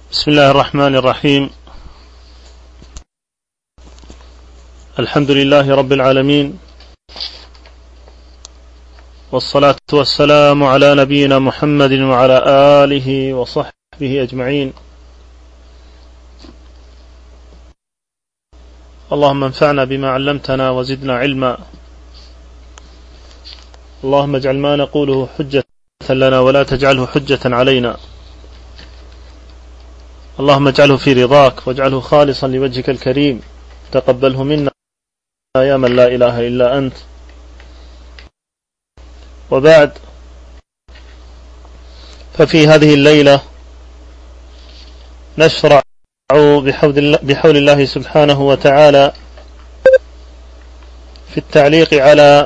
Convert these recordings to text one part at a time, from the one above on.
بسم الله الرحمن الرحيم. الحمد لله رب العالمين، والصلاة والسلام على نبينا محمد وعلى آله وصحبه أجمعين. اللهم انفعنا بما علمتنا وزدنا علما. اللهم اجعل ما نقوله حجة لنا ولا تجعله حجة علينا. اللهم اجعله في رضاك واجعله خالصا لوجهك الكريم، تقبله منا يا من لا إله إلا أنت. وبعد، ففي هذه الليلة نشرع بحول الله سبحانه وتعالى في التعليق على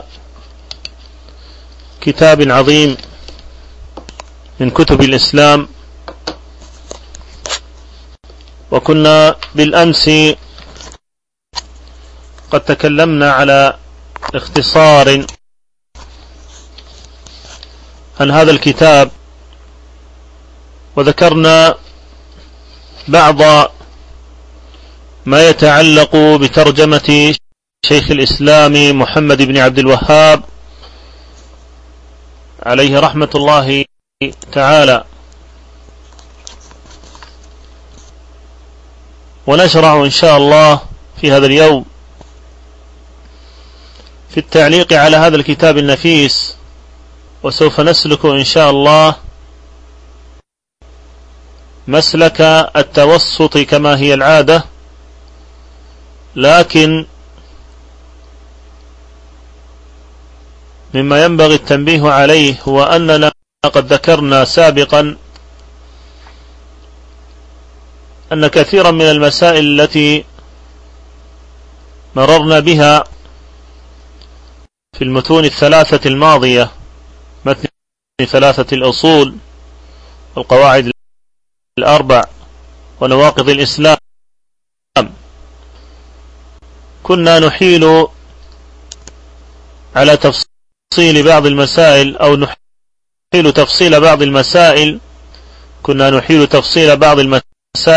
كتاب عظيم من كتب الإسلام. وكنا بالأمس قد تكلمنا على اختصار عن هذا الكتاب، وذكرنا بعض ما يتعلق بترجمة شيخ الإسلام محمد بن عبد الوهاب عليه رحمة الله تعالى. ونشرع إن شاء الله في هذا اليوم في التعليق على هذا الكتاب النفيس، وسوف نسلك إن شاء الله مسلك التوسط كما هي العادة، لكن مما ينبغي التنبيه عليه هو أننا قد ذكرنا سابقا أن كثيرا من المسائل التي مررنا بها في المتون الثلاثة الماضية، متن ثلاثة الأصول والقواعد الأربع ونواقض الإسلام، كنا نحيل على تفصيل بعض المسائل، أو نحيل تفصيل بعض المسائل، كنا نحيل تفصيل بعض المسائل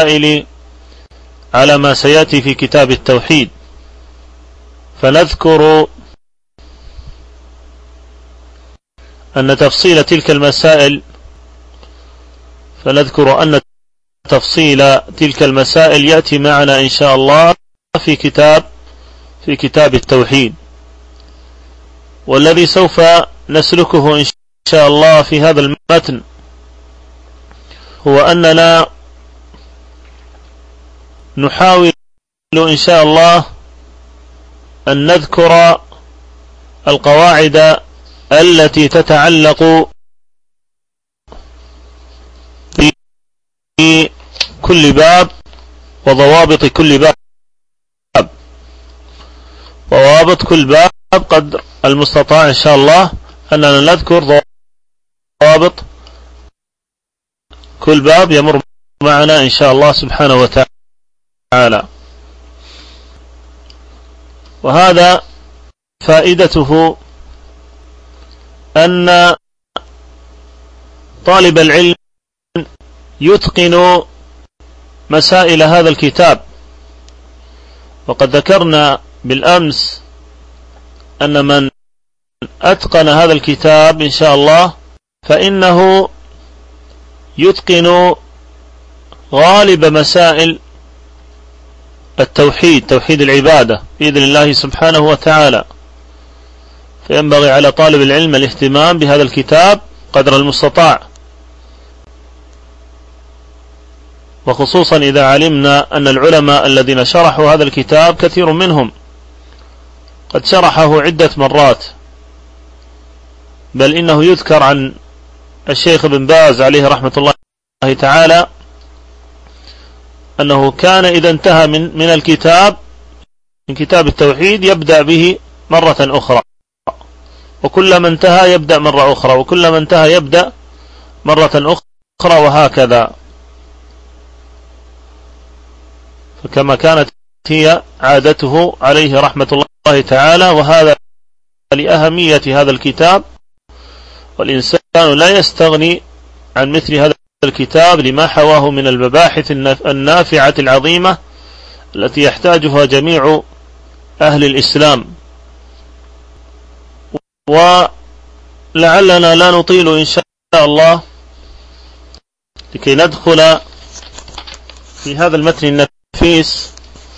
على ما سيأتي في كتاب التوحيد. فنذكر أن تفصيل تلك المسائل يأتي معنا إن شاء الله في كتاب التوحيد. والذي سوف نسلكه إن شاء الله في هذا المتن هو أننا نحاول إن شاء الله أن نذكر القواعد التي تتعلق بكل باب وضوابط كل باب، ضوابط كل باب قدر المستطاع إن شاء الله أننا نذكر ضوابط كل باب يمر معنا إن شاء الله سبحانه وتعالى. وهذا فائدته أن طالب العلم يتقن مسائل هذا الكتاب. وقد ذكرنا بالأمس أن من أتقن هذا الكتاب إن شاء الله فإنه يتقن غالب مسائل التوحيد، توحيد العبادة بإذن الله سبحانه وتعالى. فينبغي على طالب العلم الاهتمام بهذا الكتاب قدر المستطاع، وخصوصا إذا علمنا أن العلماء الذين شرحوا هذا الكتاب كثير منهم قد شرحه عدة مرات، بل إنه يذكر عن الشيخ ابن باز عليه رحمة الله تعالى أنه كان إذا انتهى من الكتاب، من كتاب التوحيد، يبدأ به مرة أخرى، وكلما انتهى يبدأ مرة أخرى، وكلما انتهى يبدأ مرة أخرى، وهكذا. فكما كانت هي عادته عليه رحمة الله تعالى. وهذا لأهمية هذا الكتاب، والإنسان لا يستغني عن مثل هذا الكتاب لما حواه من المباحث النافعة العظيمة التي يحتاجها جميع أهل الإسلام. ولعلنا لا نطيل إن شاء الله لكي ندخل في هذا المتن النفيس،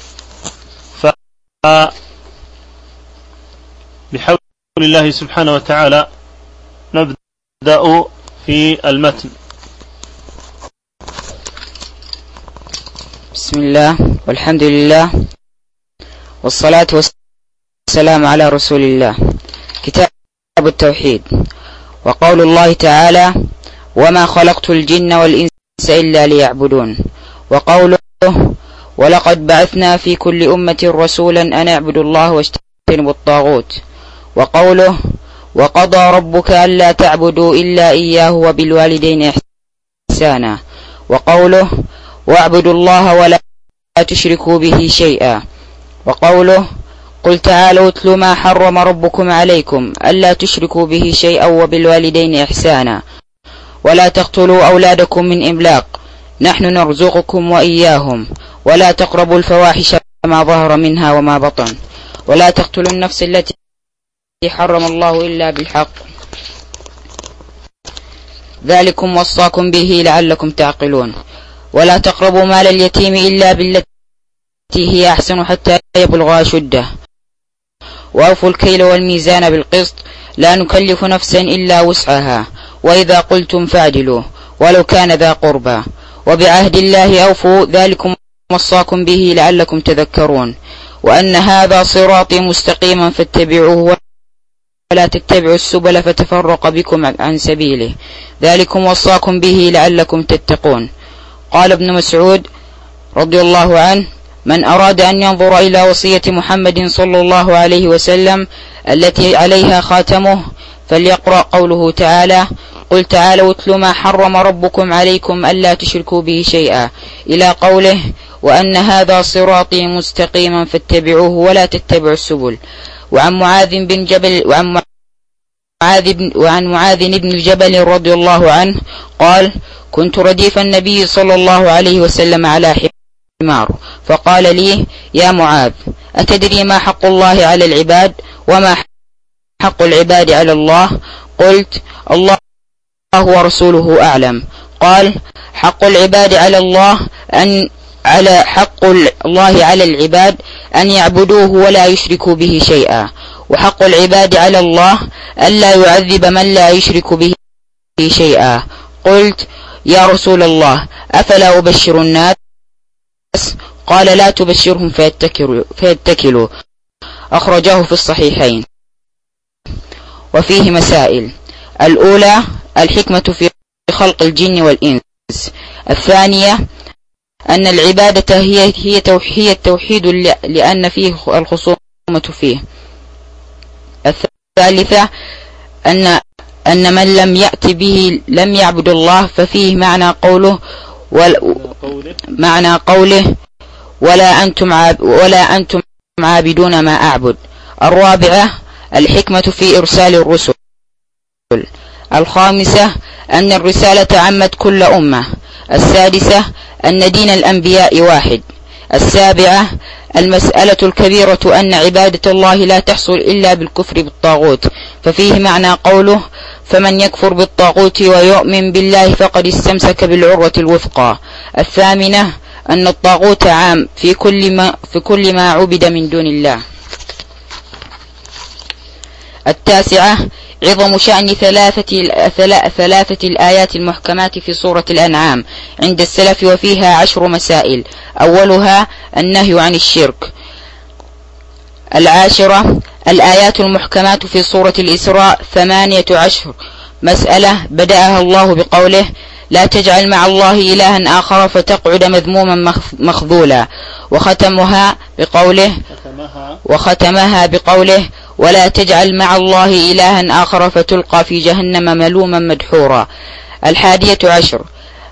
بحول الله سبحانه وتعالى نبدأ في المتن. بسم الله والحمد لله والصلاة والسلام على رسول الله. كتاب التوحيد. وقول الله تعالى: وما خلقت الجن والإنس إلا ليعبدون. وقوله: ولقد بعثنا في كل أمة رسولا أن اعبدوا الله واجتنبوا الطاغوت. وقوله: وقضى ربك ألا تعبدوا إلا إياه وبالوالدين إحسانا. وقوله: واعبدوا الله ولا تشركوا به شيئا. وقوله: قل تعالوا اتلوا ما حرم ربكم عليكم ألا تشركوا به شيئا وبالوالدين إحسانا ولا تقتلوا أولادكم من إملاق نحن نرزقكم وإياهم ولا تقربوا الفواحش ما ظهر منها وما بطن ولا تقتلوا النفس التي حرم الله إلا بالحق ذلكم وصاكم به لعلكم تعقلون. ولا تقربوا مال اليتيم إلا بالتي هي أحسن حتى يبلغ أشده وأوفوا الكيل والميزان بالقسط لا نكلف نفسا إلا وسعها وإذا قلتم فاعدلوا ولو كان ذا قربى وبعهد الله أوفوا ذلكم وصاكم به لعلكم تذكرون. وأن هذا صراطي مستقيما فاتبعوه ولا تتبعوا السبل فتفرق بكم عن سبيله ذلكم وصاكم به لعلكم تتقون. قال ابن مسعود رضي الله عنه: من أراد أن ينظر إلى وصية محمد صلى الله عليه وسلم التي عليها خاتمه فليقرأ قوله تعالى: قل تعالوا اتلوا ما حرم ربكم عليكم ألا تشركوا به شيئا إلى قوله: وأن هذا صراطي مستقيما فاتبعوه ولا تتبعوا السبل. وعن معاذ بن جبل رضي الله عنه قال: كنت رديف النبي صلى الله عليه وسلم على حمار فقال لي: يا معاذ أتدري ما حق الله على العباد وما حق العباد على الله؟ قلت: الله ورسوله أعلم. قال: حق العباد على الله حق الله على العباد أن يعبدوه ولا يشركوا به شيئا وحق العباد على الله ألا يعذب من لا يشرك به شيئا. قلت: يا رسول الله أفلا أبشر الناس؟ قال: لا تبشرهم فيتكلوا. أخرجاه في الصحيحين. وفيه مسائل: الأولى الحكمة في خلق الجن والإنس. الثانية أن العبادة هي التوحيد لأن فيه الخصومة فيه. الثالثة أن من لم يأت به لم يعبد الله ففيه معنى قوله ولا أنتم عابدون ما أعبد. الرابعة الحكمة في إرسال الرسل. الخامسة أن الرسالة عمت كل أمة. السادسة أن دين الأنبياء واحد. السابعة المسألة الكبيرة أن عبادة الله لا تحصل إلا بالكفر بالطاغوت ففيه معنى قوله: فمن يكفر بالطاغوت ويؤمن بالله فقد استمسك بالعروة الوثقى. الثامنة أن الطاغوت عام في كل ما عبد من دون الله. التاسعة عظم شأن ثلاثة الآيات المحكمات في سورة الأنعام عند السلف وفيها 10 مسائل. أولها النهي عن الشرك. العاشرة الآيات المحكمات في سورة الإسراء 18 مسألة بدأها الله بقوله: لا تجعل مع الله إلها آخر فتقعد مذموما مخذولا. وختمها بقوله: ولا تجعل مع الله إلها آخر فتلقى في جهنم ملوما مدحورا. 11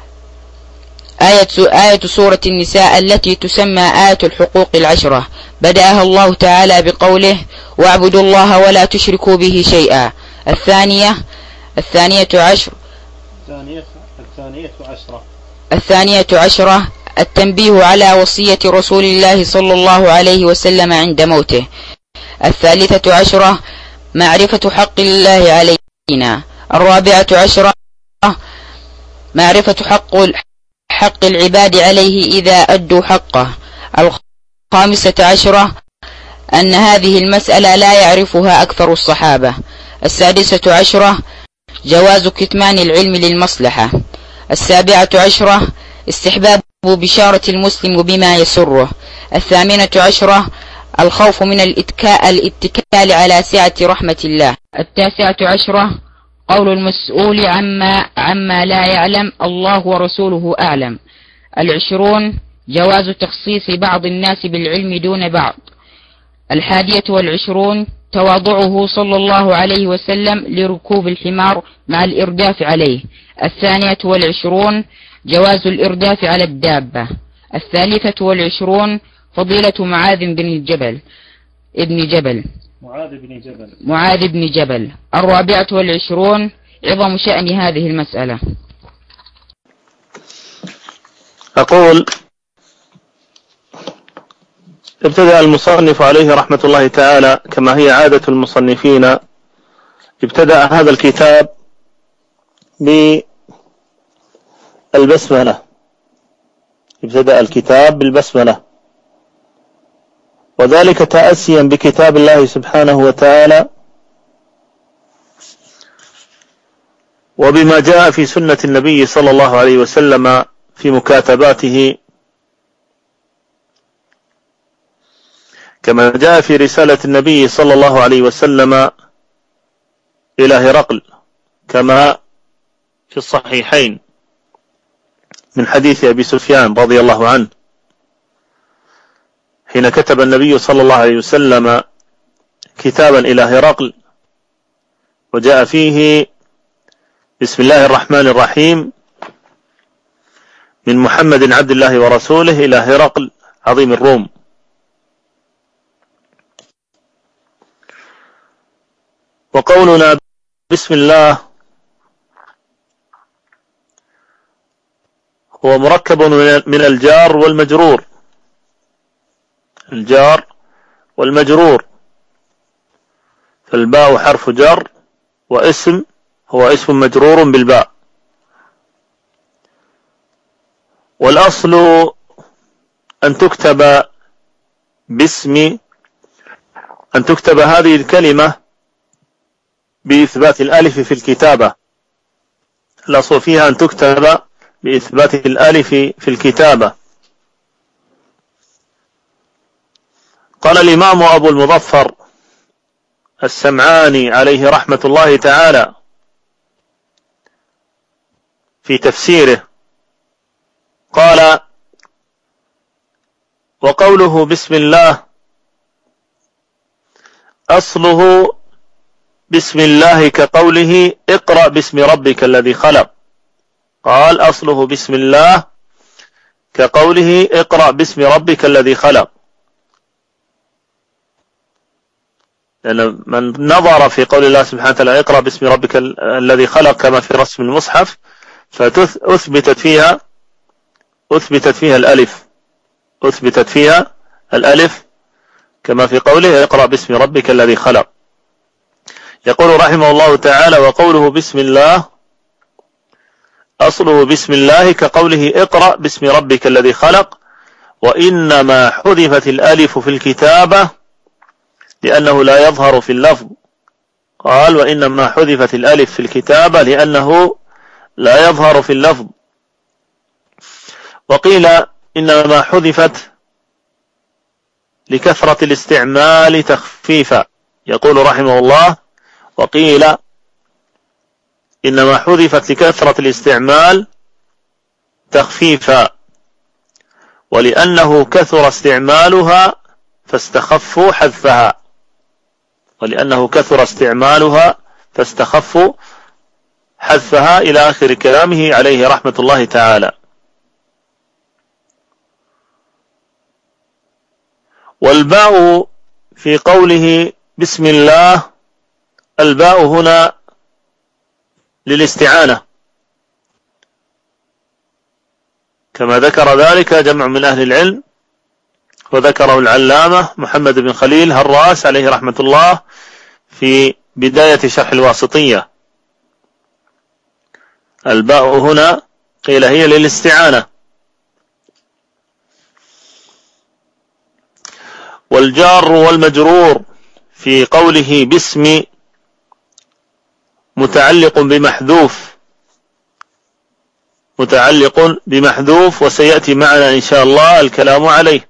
آية سورة النساء التي تسمى آية الحقوق 10 بدأها الله تعالى بقوله: واعبدوا الله ولا تشركوا به شيئا. الثانية الثانية عشرة التنبيه على وصية رسول الله صلى الله عليه وسلم عند موته. الثالثة عشرة معرفة حق الله علينا. الرابعة عشرة معرفة حق العباد عليه إذا أدوا حقه. الخامسة عشرة أن هذه المسألة لا يعرفها أكثر الصحابة. السادسة عشرة جواز كتمان العلم للمصلحة. السابعة عشرة استحباب بشارة المسلم بما يسره. الثامنة عشرة الخوف من الاتكال على سعة رحمة الله. التاسعة عشرة قول المسؤول عما لا يعلم الله ورسوله أعلم. العشرون جواز تخصيص بعض الناس بالعلم دون بعض. الحادية والعشرون تواضعه صلى الله عليه وسلم لركوب الحمار مع الإرداف عليه. الثانية والعشرون جواز الإرداف على الدابة. الثالثة والعشرون فضيلة معاذ بن جبل. الرابعة والعشرون عظم شأن هذه المسألة. أقول ابتدأ المصنف عليه رحمة الله تعالى كما هي عادة المصنفين، ابتدأ هذا الكتاب بالبسملة، ابتدأ الكتاب بالبسملة، وذلك تأسيا بكتاب الله سبحانه وتعالى وبما جاء في سنة النبي صلى الله عليه وسلم في مكاتباته، كما جاء في رسالة النبي صلى الله عليه وسلم إلى هرقل كما في الصحيحين من حديث أبي سفيان رضي الله عنه حين كتب النبي صلى الله عليه وسلم كتابا إلى هرقل وجاء فيه بسم الله الرحمن الرحيم من محمد عبد الله ورسوله إلى هرقل عظيم الروم. وقولنا بسم الله هو مركب من الجار والمجرور، الجار والمجرور، فالباء حرف جر واسم هو اسم مجرور بالباء. والأصل أن تكتب هذه الكلمة بإثبات الألف في الكتابة، الأصل فيها أن تكتب بإثبات الألف في الكتابة. قال الإمام أبو المظفر السمعاني عليه رحمة الله تعالى في تفسيره، قال: وقوله بسم الله أصله بسم الله كقوله اقرأ باسم ربك الذي خلق. قال أصله بسم الله كقوله اقرأ باسم ربك الذي خلق، لأن من نظر في قول الله سبحانه وتعالى اقرأ باسم ربك الذي خلق كما في رسم المصحف فأثبتت فيها الألف كما في قوله اقرأ باسم ربك الذي خلق. يقول رحمه الله تعالى: وقوله بسم الله أصله بسم الله كقوله اقرأ باسم ربك الذي خلق، وإنما حذفت الألف في الكتابة لأنه لا يظهر في اللفظ. قال: وإنما حذفت الألف في الكتابة لأنه لا يظهر في اللفظ. وقيل إنما حذفت لكثرة الاستعمال تخفيفا. يقول رحمه الله: وقيل إنما حذفت لكثرة الاستعمال تخفيفا، ولأنه كثر استعمالها فاستخفوا حذفها إلى آخر كلامه عليه رحمة الله تعالى. والباء في قوله بسم الله، الباء هنا للاستعانة، كما ذكر ذلك جمع من أهل العلم، وذكره العلامة محمد بن خليل هراس عليه رحمة الله في بداية شرح الواسطية. الباء هنا قيل هي للاستعانة. والجار والمجرور في قوله باسم متعلق بمحذوف وسيأتي معنا إن شاء الله الكلام عليه.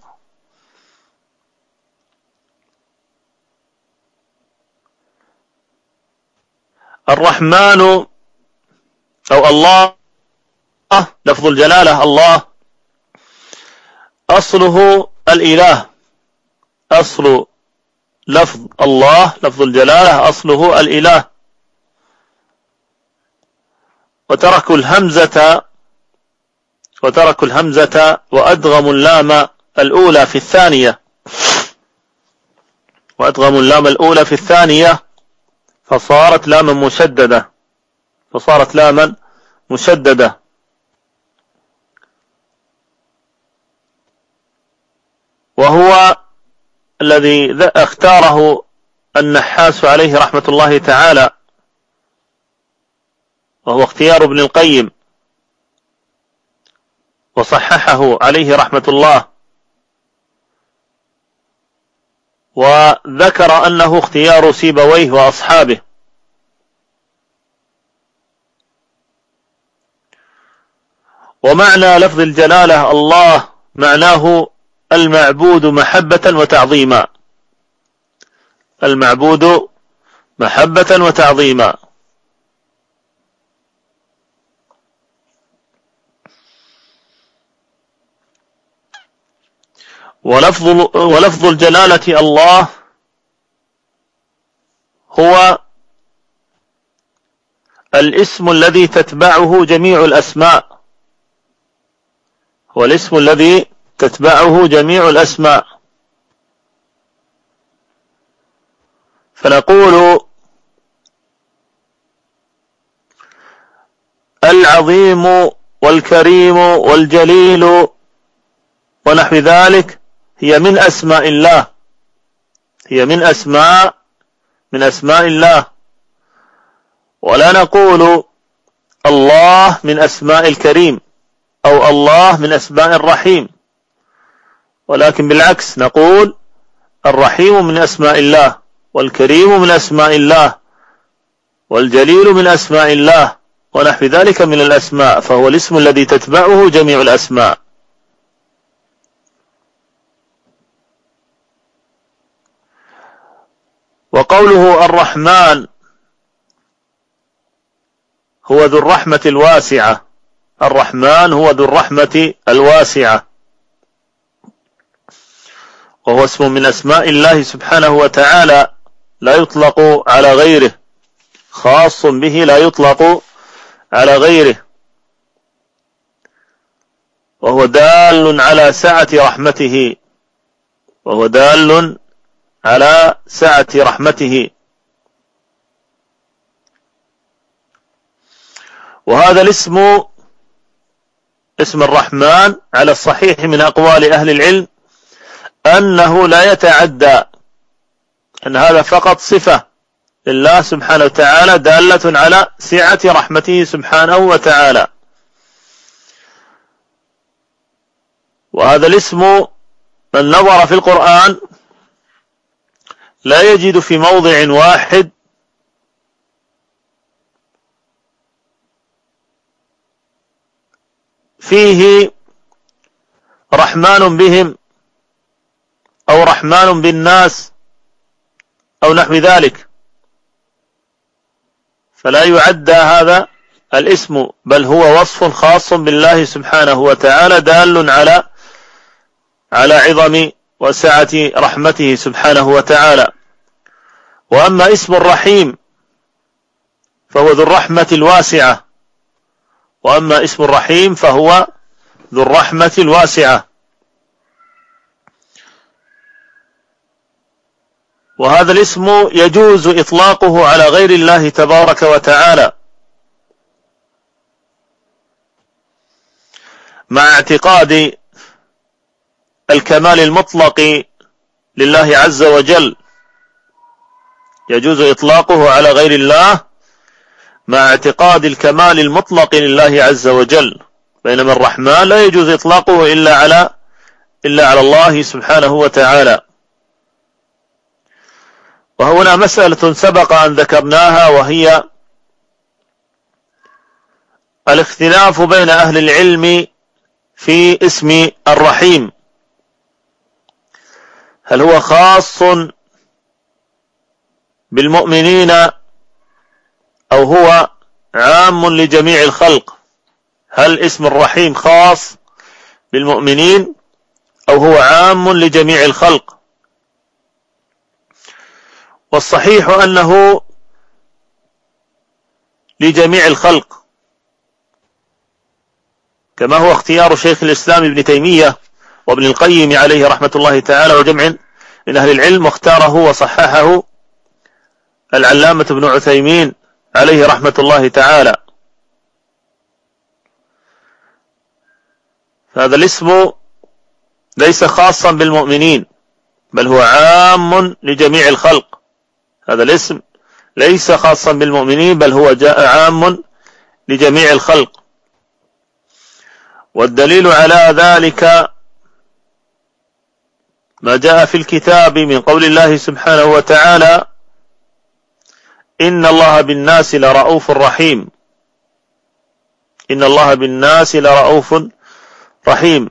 الرحمن أو الله، لفظ الجلالة الله أصله الإله، أصل لفظ الله لفظ الجلالة أصله الإله، وتركوا الهمزة وأدغموا اللام الأولى في الثانية فصارت لاما مشددة. وهو الذي اختاره النحاس عليه رحمة الله تعالى، وهو اختيار ابن القيم، وصححه عليه رحمة الله، وذكر أنه اختيار سيبويه وأصحابه. ومعنى لفظ الجلالة الله معناه المعبود محبة وتعظيما. ولفظ الجلالة الله هو الاسم الذي تتبعه جميع الأسماء، فنقول العظيم والكريم والجليل ونحو ذلك هي من أسماء الله، ولا نقول الله من أسماء الكريم أو الله من أسماء الرحيم، ولكن بالعكس نقول الرحيم من أسماء الله، والكريم من أسماء الله، والجليل من أسماء الله، ونحو ذلك من الأسماء، فهو الاسم الذي تتبعه جميع الأسماء. وقوله الرحمن هو ذو الرحمة الواسعة، وهو اسم من أسماء الله سبحانه وتعالى لا يطلق على غيره، خاص به لا يطلق على غيره، وهو دال على سعة رحمته. وهذا الاسم، اسم الرحمن، على الصحيح من أقوال أهل العلم أنه لا يتعدى، أن هذا فقط صفة لله سبحانه وتعالى دالة على سعة رحمته سبحانه وتعالى. وهذا الاسم من نظر في القرآن لا يجد في موضع واحد فيه رحمن بهم أو رحمن بالناس أو نحو ذلك، فلا يعدى هذا الاسم، بل هو وصف خاص بالله سبحانه وتعالى دال على عظم وسعة رحمته سبحانه وتعالى. وأما اسم الرحيم فهو ذو الرحمة الواسعة، وأما اسم الرحيم فهو ذو الرحمة الواسعة. وهذا الاسم يجوز إطلاقه على غير الله تبارك وتعالى، مع اعتقاد الكمال المطلق لله عز وجل، يجوز إطلاقه على غير الله مع اعتقاد الكمال المطلق لله عز وجل، بينما الرحمن لا يجوز إطلاقه إلا على الله سبحانه وتعالى. وهنا مسألة سبق أن ذكرناها، وهي الاختلاف بين أهل العلم في اسم الرحيم، هل هو خاص بالمؤمنين أو هو عام لجميع الخلق؟ هل اسم الرحيم خاص بالمؤمنين أو هو عام لجميع الخلق؟ والصحيح أنه لجميع الخلق، كما هو اختيار شيخ الإسلام ابن تيمية وابن القيم عليه رحمة الله تعالى وجمع من أهل العلم، واختاره وصححه العلامة ابن عثيمين عليه رحمة الله تعالى. هذا الاسم ليس خاصا بالمؤمنين بل هو عام لجميع الخلق، هذا الاسم ليس خاصا بالمؤمنين بل هو عام لجميع الخلق. والدليل على ذلك ما جاء في الكتاب من قول الله سبحانه وتعالى: إن الله بالناس لرؤوف رحيم، إن الله بالناس لرؤوف رحيم.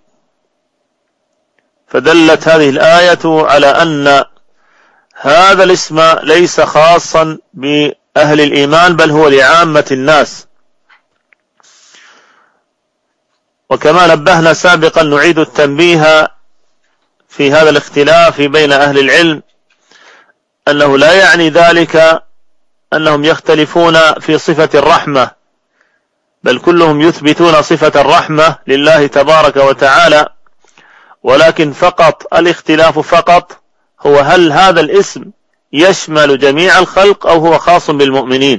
فدلت هذه الآية على أن هذا الاسم ليس خاصا بأهل الإيمان بل هو لعامة الناس. وكما نبهنا سابقا نعيد التنبيه في هذا الاختلاف بين أهل العلم، أنه لا يعني ذلك أنهم يختلفون في صفة الرحمة، بل كلهم يثبتون صفة الرحمة لله تبارك وتعالى، ولكن فقط الاختلاف فقط هو هل هذا الاسم يشمل جميع الخلق أو هو خاص بالمؤمنين.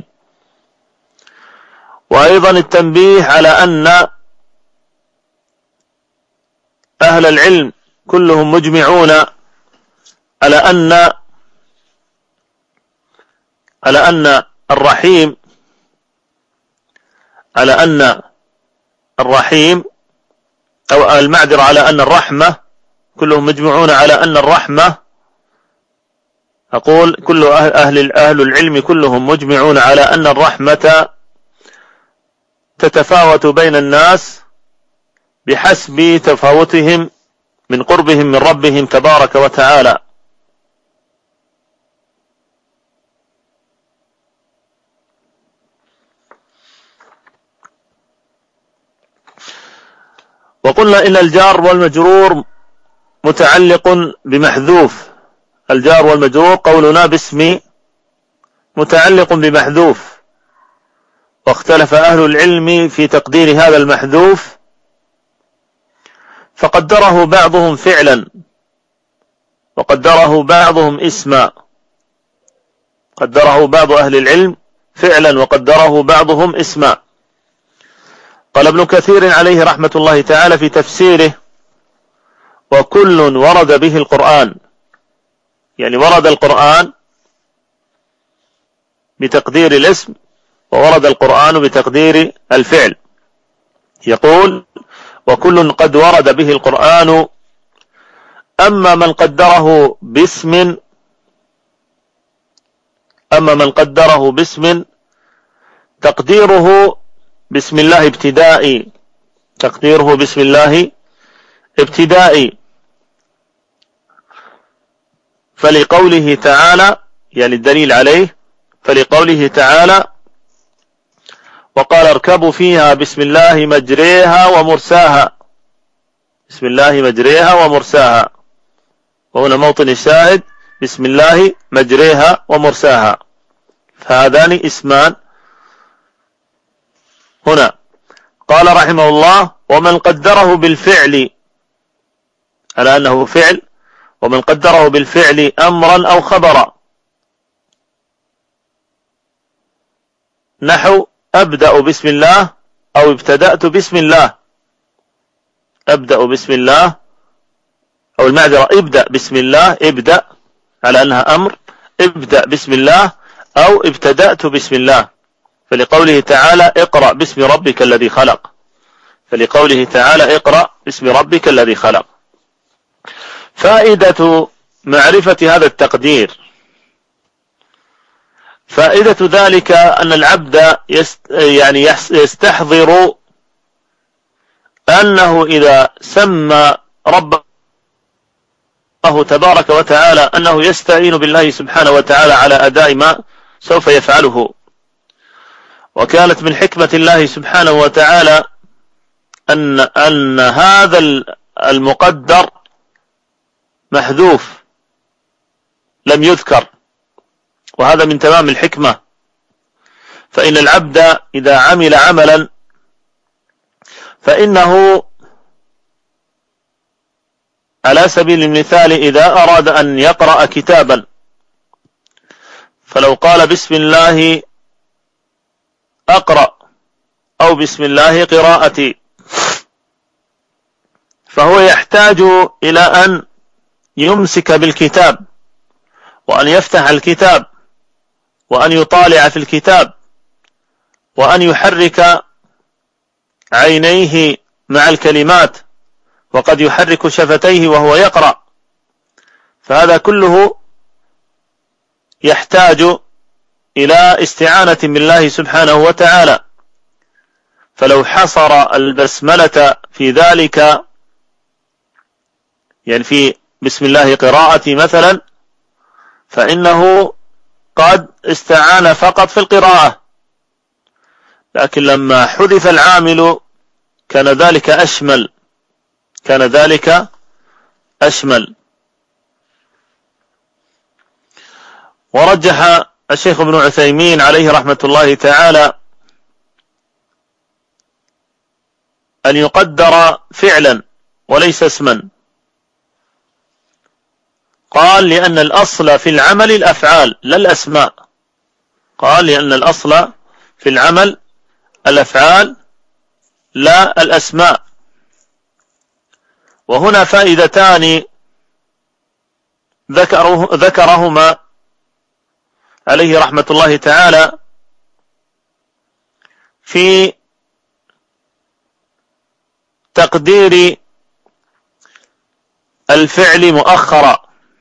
وأيضا التنبيه على أن أهل العلم كلهم مجمعون على أن الرحيم أو المعذرة على أن الرحمة، كلهم مجمعون على أن الرحمة، أقول كل أهل العلم كلهم مجمعون على أن الرحمة تتفاوت بين الناس بحسب تفاوتهم من قربهم من ربهم تبارك وتعالى. وقلنا إن الجار والمجرور متعلق بمحذوف، الجار والمجرور قولنا باسم متعلق بمحذوف، واختلف أهل العلم في تقدير هذا المحذوف، فقدره بعضهم فعلا وقدره بعضهم اسما، قدره بعض أهل العلم فعلا وقدره بعضهم اسما. قال ابن كثير عليه رحمة الله تعالى في تفسيره: وكل ورد به القرآن، يعني ورد القرآن بتقدير الاسم وورد القرآن بتقدير الفعل. يقول: وكل قد ورد به القرآن، أما من قدره باسم تقديره بسم الله ابتدائي، تقديره بسم الله ابتدائي، فلقوله تعالى، يعني الدليل عليه، فلقوله تعالى: وقال اركبوا فيها بسم الله مجريها ومرساها، بسم الله مجريها ومرساها، وهنا موطن الشاهد بسم الله مجريها ومرساها، فهذان اسمان هنا. قال رحمه الله: ومن قدره بالفعل، على أنه فعل، ومن قدره بالفعل أمرا أو خبرا، نحو أبدأ بسم الله أو ابتدأت بسم الله، أبدأ بسم الله، أو المعذرة ابدأ بسم الله، ابدأ على أنها أمر، ابدأ بسم الله أو ابتدأت بسم الله، فلقوله تعالى اقرأ باسم ربك الذي خلق، فلقوله تعالى اقرأ باسم ربك الذي خلق. فائدة معرفة هذا التقدير، فائدة ذلك أن العبد يستحضر أنه إذا سمى ربه تبارك وتعالى أنه يستعين بالله سبحانه وتعالى على أداء ما سوف يفعله. وكانت من حكمة الله سبحانه وتعالى أن هذا المقدر محذوف لم يذكر، وهذا من تمام الحكمة. فإن العبد إذا عمل عملا فإنه على سبيل المثال إذا أراد أن يقرأ كتابا، فلو قال بسم الله أقرأ أو بسم الله قراءتي، فهو يحتاج إلى أن يمسك بالكتاب وأن يفتح الكتاب وأن يطالع في الكتاب وأن يحرك عينيه مع الكلمات، وقد يحرك شفتيه وهو يقرأ، فهذا كله يحتاج إلى استعانة بالله سبحانه وتعالى. فلو حصر البسملة في ذلك، يعني في بسم الله قراءتي مثلا، فإنه قد استعان فقط في القراءة، لكن لما حذف العامل كان ذلك أشمل. ورجح الشيخ ابن عثيمين عليه رحمة الله تعالى أن يقدر فعلا وليس اسما. قال لأن الأصل في العمل الأفعال لا الأسماء، قال لأن الأصل في العمل الأفعال لا الأسماء. وهنا فائدتان ذكرهما عليه رحمة الله تعالى في تقدير الفعل مؤخرا.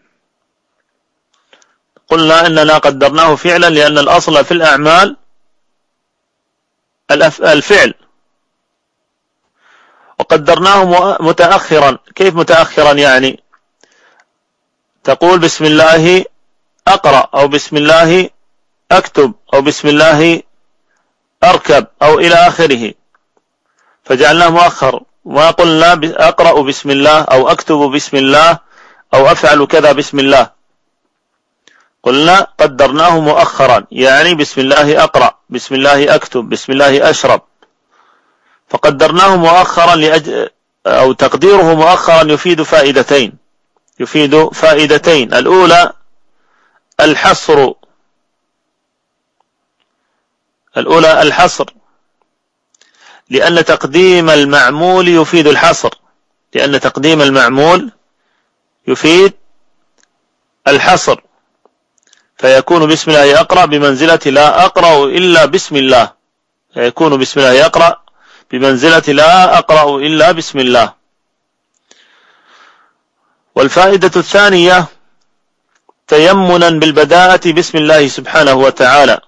قلنا إننا قدرناه فعلا لأن الأصل في الأعمال الفعل، وقدرناه متأخرا. كيف متأخرا؟ يعني تقول بسم الله أقرأ أو بسم الله أكتب أو بسم الله أركب أو إلى آخره، فجعلناه مؤخر. ما قلنا أقرأ بسم الله أو أكتب بسم الله أو أفعل كذا بسم الله، قلنا قدرناه مؤخرا، يعني بسم الله أقرأ، بسم الله أكتب، بسم الله أشرب، فقدرناه مؤخرا أو تقديره مؤخرا يفيد فائدتين. الأولى الحصر، لأن تقديم المعمول يفيد الحصر، فيكون بسم الله أقرأ بمنزلة لا أقرأ إلا بسم الله، فيكون بسم الله يقرأ بمنزلة لا أقرأ إلا بسم الله. والفائدة الثانية تيمنا بالبداءة بسم الله سبحانه وتعالى،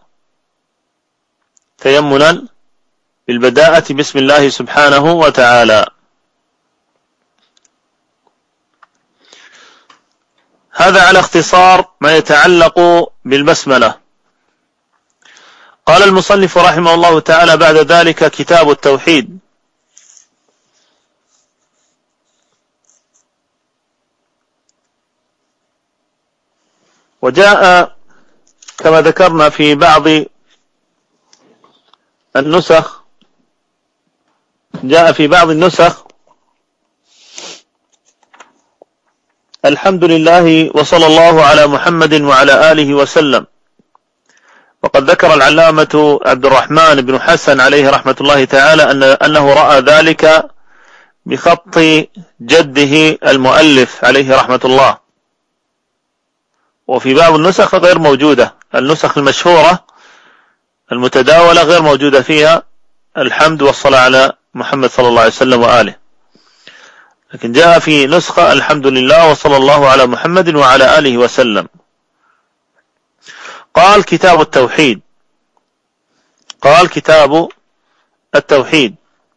هذا على اختصار ما يتعلق بالبسملة. قال المصنف رحمه الله تعالى بعد ذلك كتاب التوحيد. وجاء كما ذكرنا في بعض النسخ، الحمد لله وصلى الله على محمد وعلى آله وسلم. وقد ذكر العلامة عبد الرحمن بن حسن عليه رحمة الله تعالى أنه رأى ذلك بخط جده المؤلف عليه رحمة الله. وفي بعض النسخ غير موجودة، النسخ المشهورة المتداولة غير موجودة فيها الحمد والصلاة على محمد صلى الله عليه وسلم وآله، لكن جاء في نسخة الحمد لله وصلى الله على محمد وعلى آله وسلم. قال كتاب التوحيد. قال كتاب التوحيد.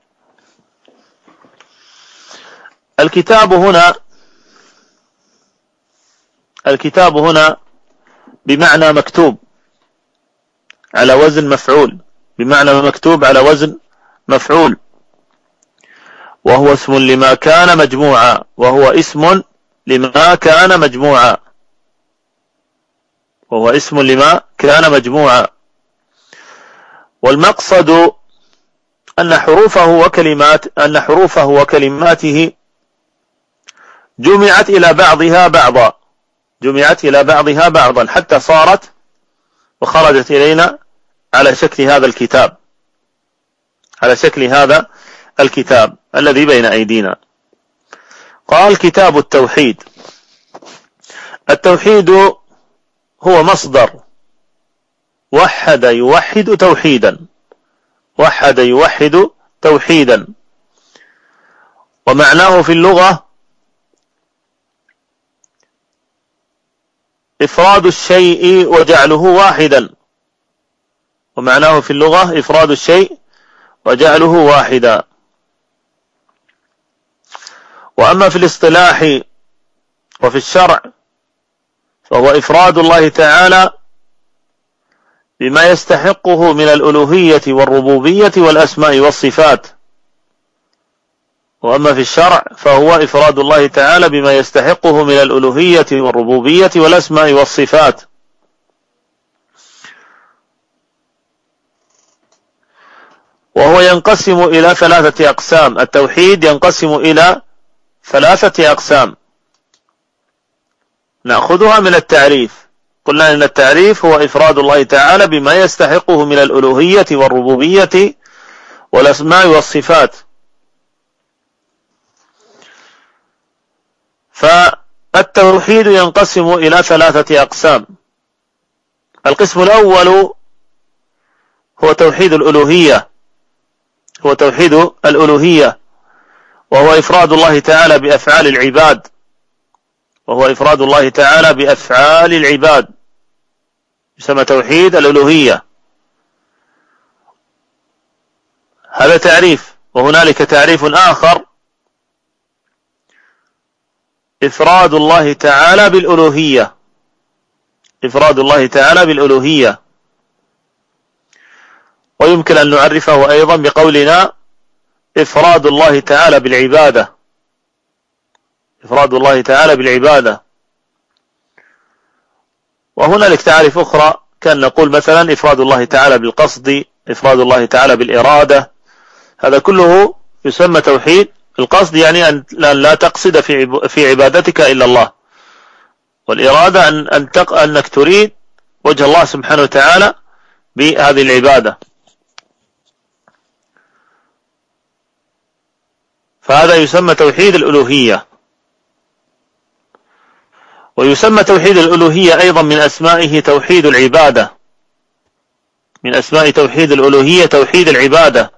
الكتاب هنا بمعنى مكتوب على وزن مفعول، بمعنى مكتوب على وزن مفعول، وهو اسم لما كان مجموعا، وهو اسم لما كان مجموعا، وهو اسم لما كان مجموعا. والمقصد أن حروفه وكلماته جمعت إلى بعضها بعضا حتى صارت وخرجت إلينا على شكل هذا الكتاب الذي بين أيدينا. قال كتاب التوحيد. التوحيد هو مصدر وحد يوحد توحيدا، ومعناه في اللغة إفراد الشيء وجعله واحدا. وأما في الاصطلاح وفي الشرع فهو إفراد الله تعالى بما يستحقه من الألوهية والربوبية والأسماء والصفات. وأما في الشرع فهو إفراد الله تعالى بما يستحقه من الألوهية والربوبية والأسماء والصفات. وهو ينقسم إلى 3 أقسام. التوحيد ينقسم إلى 3 أقسام نأخذها من التعريف. قلنا أن التعريف هو إفراد الله تعالى بما يستحقه من الألوهية والربوبية والأسماء والصفات. فالتوحيد ينقسم إلى 3 أقسام. القسم الأول هو توحيد الألوهية، وهو إفراد الله تعالى بأفعال العباد، يسمى توحيد الألوهية. هذا تعريف. وهنالك تعريف آخر، إفراد الله تعالى بالألوهية، ويمكن أن نعرفه أيضا بقولنا إفراد الله تعالى بالعبادة. وهنالك تعريف أخرى، كان نقول مثلا إفراد الله تعالى بالقصد، إفراد الله تعالى بالإرادة. هذا كله يسمى توحيد القصد، يعني أن لا تقصد في عبادتك إلا الله، والإرادة أنك تريد وجه الله سبحانه وتعالى بهذه العبادة. فهذا يسمى توحيد الألوهية. ويسمى توحيد الألوهية أيضا من أسمائه توحيد العبادة، من أسماء توحيد الألوهية توحيد العبادة.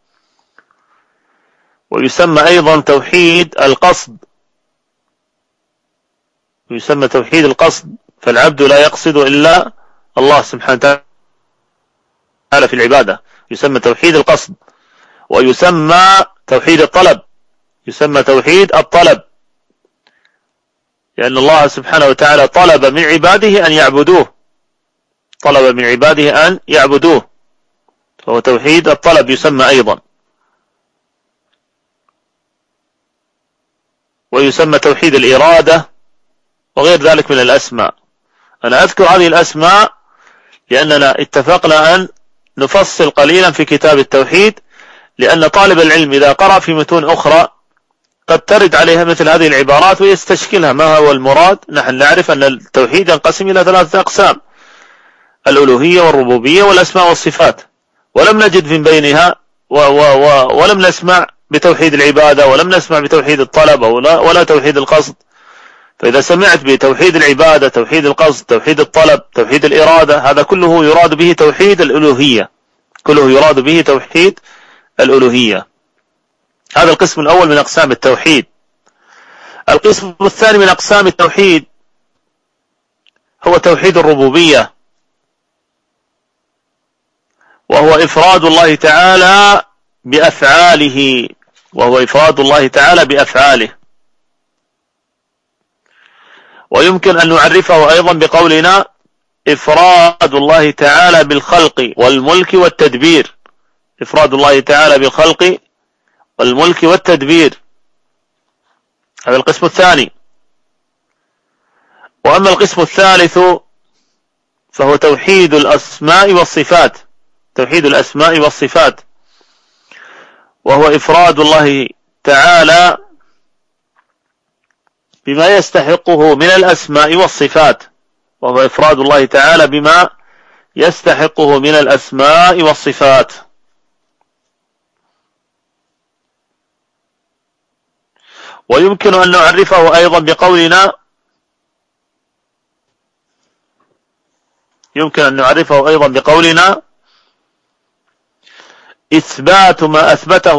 ويسمى أيضا توحيد القصد، فالعبد لا يقصد إلا الله سبحانه وتعالى في العبادة، يسمى توحيد القصد. ويسمى توحيد الطلب، لأن الله سبحانه وتعالى طلب من عباده أن يعبدوه، فهو توحيد الطلب يسمى أيضا. ويسمى توحيد الإرادة وغير ذلك من الأسماء. أنا أذكر هذه الأسماء لأننا اتفقنا أن نفصل قليلا في كتاب التوحيد، لأن طالب العلم إذا قرأ في متون أخرى قد ترد عليها مثل هذه العبارات ويستشكلها ما هو المراد. نحن نعرف أن التوحيد ينقسم إلى 3 أقسام: الألوهية والربوبية والأسماء والصفات، ولم نجد من بينها ولم نسمع بتوحيد العبادة ولم نسمع بتوحيد الطلب ولا توحيد القصد. فإذا سمعت بتوحيد العبادة، توحيد القصد، توحيد الطلب، توحيد الإرادة، هذا كله يراد به توحيد الألوهية، كله يراد به توحيد الألوهية. هذا القسم الأول من أقسام التوحيد. القسم الثاني من أقسام التوحيد هو توحيد الربوبية، وهو إفراد الله تعالى بأفعاله، ويمكن أن نعرفه أيضا بقولنا إفراد الله تعالى بالخلق والملك والتدبير. إفراد الله تعالى بالخلق والملك والتدبير، هذا القسم الثاني. وأما القسم الثالث فهو توحيد الأسماء والصفات، توحيد الأسماء والصفات، وهو إفراد الله تعالى بما يستحقه من الأسماء والصفات، وهو إفراد الله تعالى بما يستحقه من الأسماء والصفات. ويمكن أن نعرفه أيضا بقولنا إثبات ما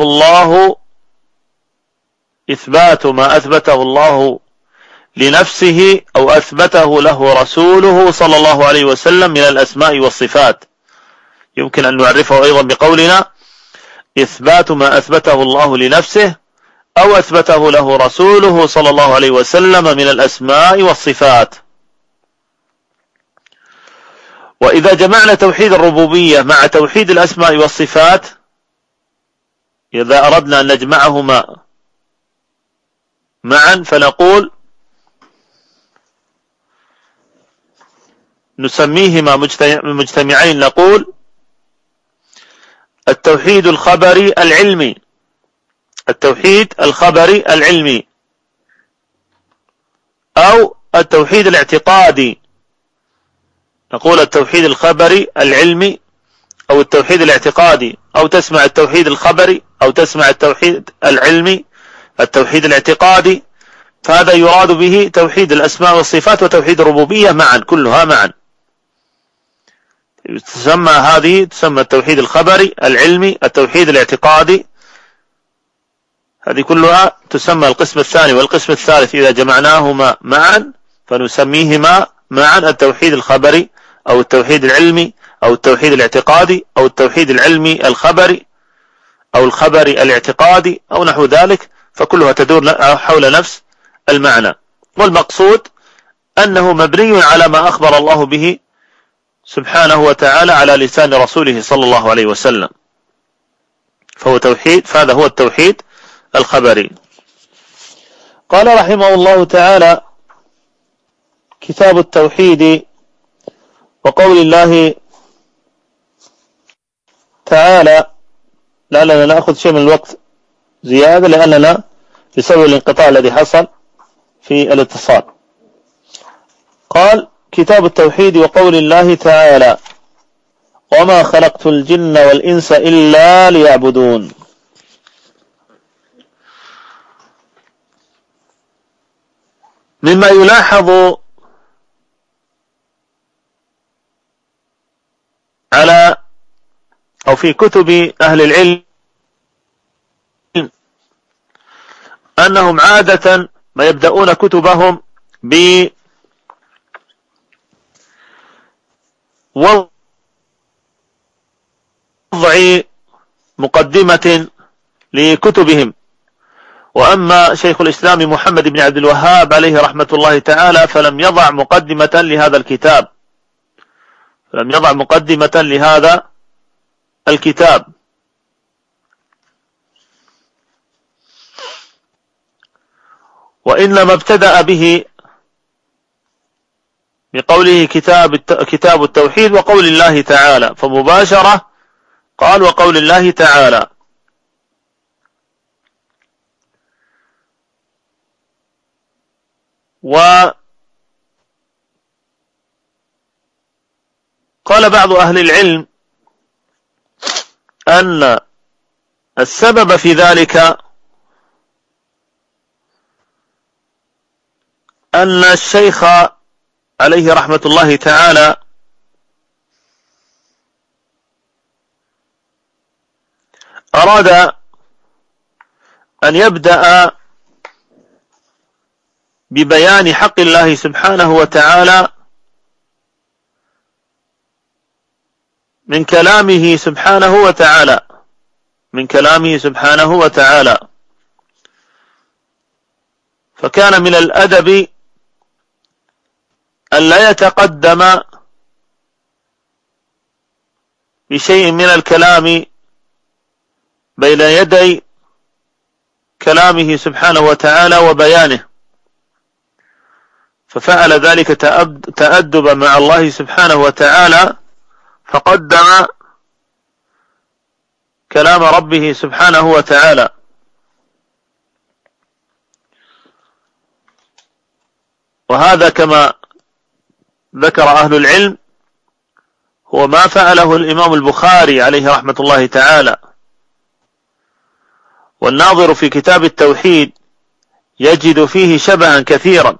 أثبته الله لنفسه أو أثبته له رسوله صلى الله عليه وسلم من الأسماء والصفات. يمكن أن نعرفه أيضا بقولنا إثبات ما أثبته الله لنفسه أو أثبته له رسوله صلى الله عليه وسلم من الأسماء والصفات. وإذا جمعنا توحيد الربوبية مع توحيد الأسماء والصفات، إذا أردنا أن نجمعهما معا فنقول نسميهما مجتمعين، نقول التوحيد الخبري العلمي، التوحيد الخبري العلمي، أو التوحيد الاعتقادي. نقول التوحيد الخبري العلمي أو التوحيد الاعتقادي، أو تسمع التوحيد الخبري أو تسمع التوحيد العلمي، التوحيد الاعتقادي، فهذا يراد به توحيد الأسماء والصفات وتوحيد الربوبية معا، كلها معا. تسمى التوحيد الخبري العلمي، التوحيد الاعتقادي، هذه كلها تسمى القسم الثاني. والقسم الثالث إذا جمعناهما معا فنسميهما معا التوحيد الخبري أو التوحيد العلمي أو التوحيد الاعتقادي أو التوحيد العلمي الخبري أو الخبري الاعتقادي أو نحو ذلك، فكلها تدور حول نفس المعنى. والمقصود أنه مبني على ما أخبر الله به سبحانه وتعالى على لسان رسوله صلى الله عليه وسلم، فهذا هو التوحيد الخبري. قال رحمه الله تعالى: كتاب التوحيد وقول الله تعالى، لعلنا نأخذ شيء من الوقت زيادة لأننا بسبب الانقطاع الذي حصل في الاتصال. قال: كتاب التوحيد وقول الله تعالى: وما خلقت الجن والإنس إلا ليعبدون. مما يلاحظ على أو في كتب أهل العلم أنهم عادة ما يبدأون كتبهم بوضع مقدمة لكتبهم. وأما شيخ الإسلام محمد بن عبد الوهاب عليه رحمة الله تعالى فلم يضع مقدمة لهذا الكتاب، وإنما ابتدأ به بقوله كتاب التوحيد وقول الله تعالى، فمباشرة قال وقول الله تعالى. وقال بعض أهل العلم أن السبب في ذلك أن الشيخ عليه رحمة الله تعالى أراد أن يبدأ ببيان حق الله سبحانه وتعالى من كلامه سبحانه وتعالى فكان من الأدب أن لا يتقدم بشيء من الكلام بين يدي كلامه سبحانه وتعالى وبيانه، ففعل ذلك تأدبا مع الله سبحانه وتعالى، فقدم كلام ربه سبحانه وتعالى. وهذا كما ذكر أهل العلم هو ما فعله الإمام البخاري عليه رحمة الله تعالى. والناظر في كتاب التوحيد يجد فيه شبها كثيرا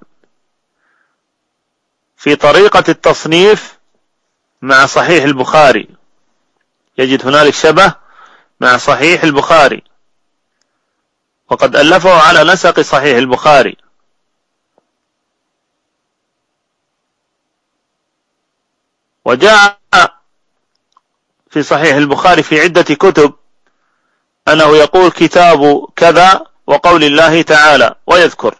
في طريقة التصنيف مع صحيح البخاري، يجد هنالك شبه مع صحيح البخاري، وقد ألفه على نسق صحيح البخاري. وجاء في صحيح البخاري في عدة كتب أنه يقول كتاب كذا وقول الله تعالى ويذكر.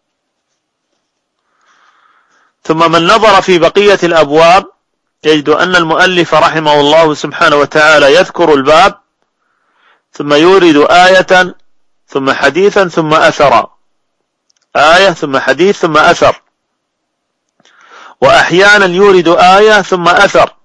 ثم من نظر في بقية الأبواب يجد أن المؤلف رحمه الله سبحانه وتعالى يذكر الباب ثم يورد آية ثم حديثا ثم أثرا، آية ثم حديث ثم أثر، وأحيانا يورد آية ثم أثر،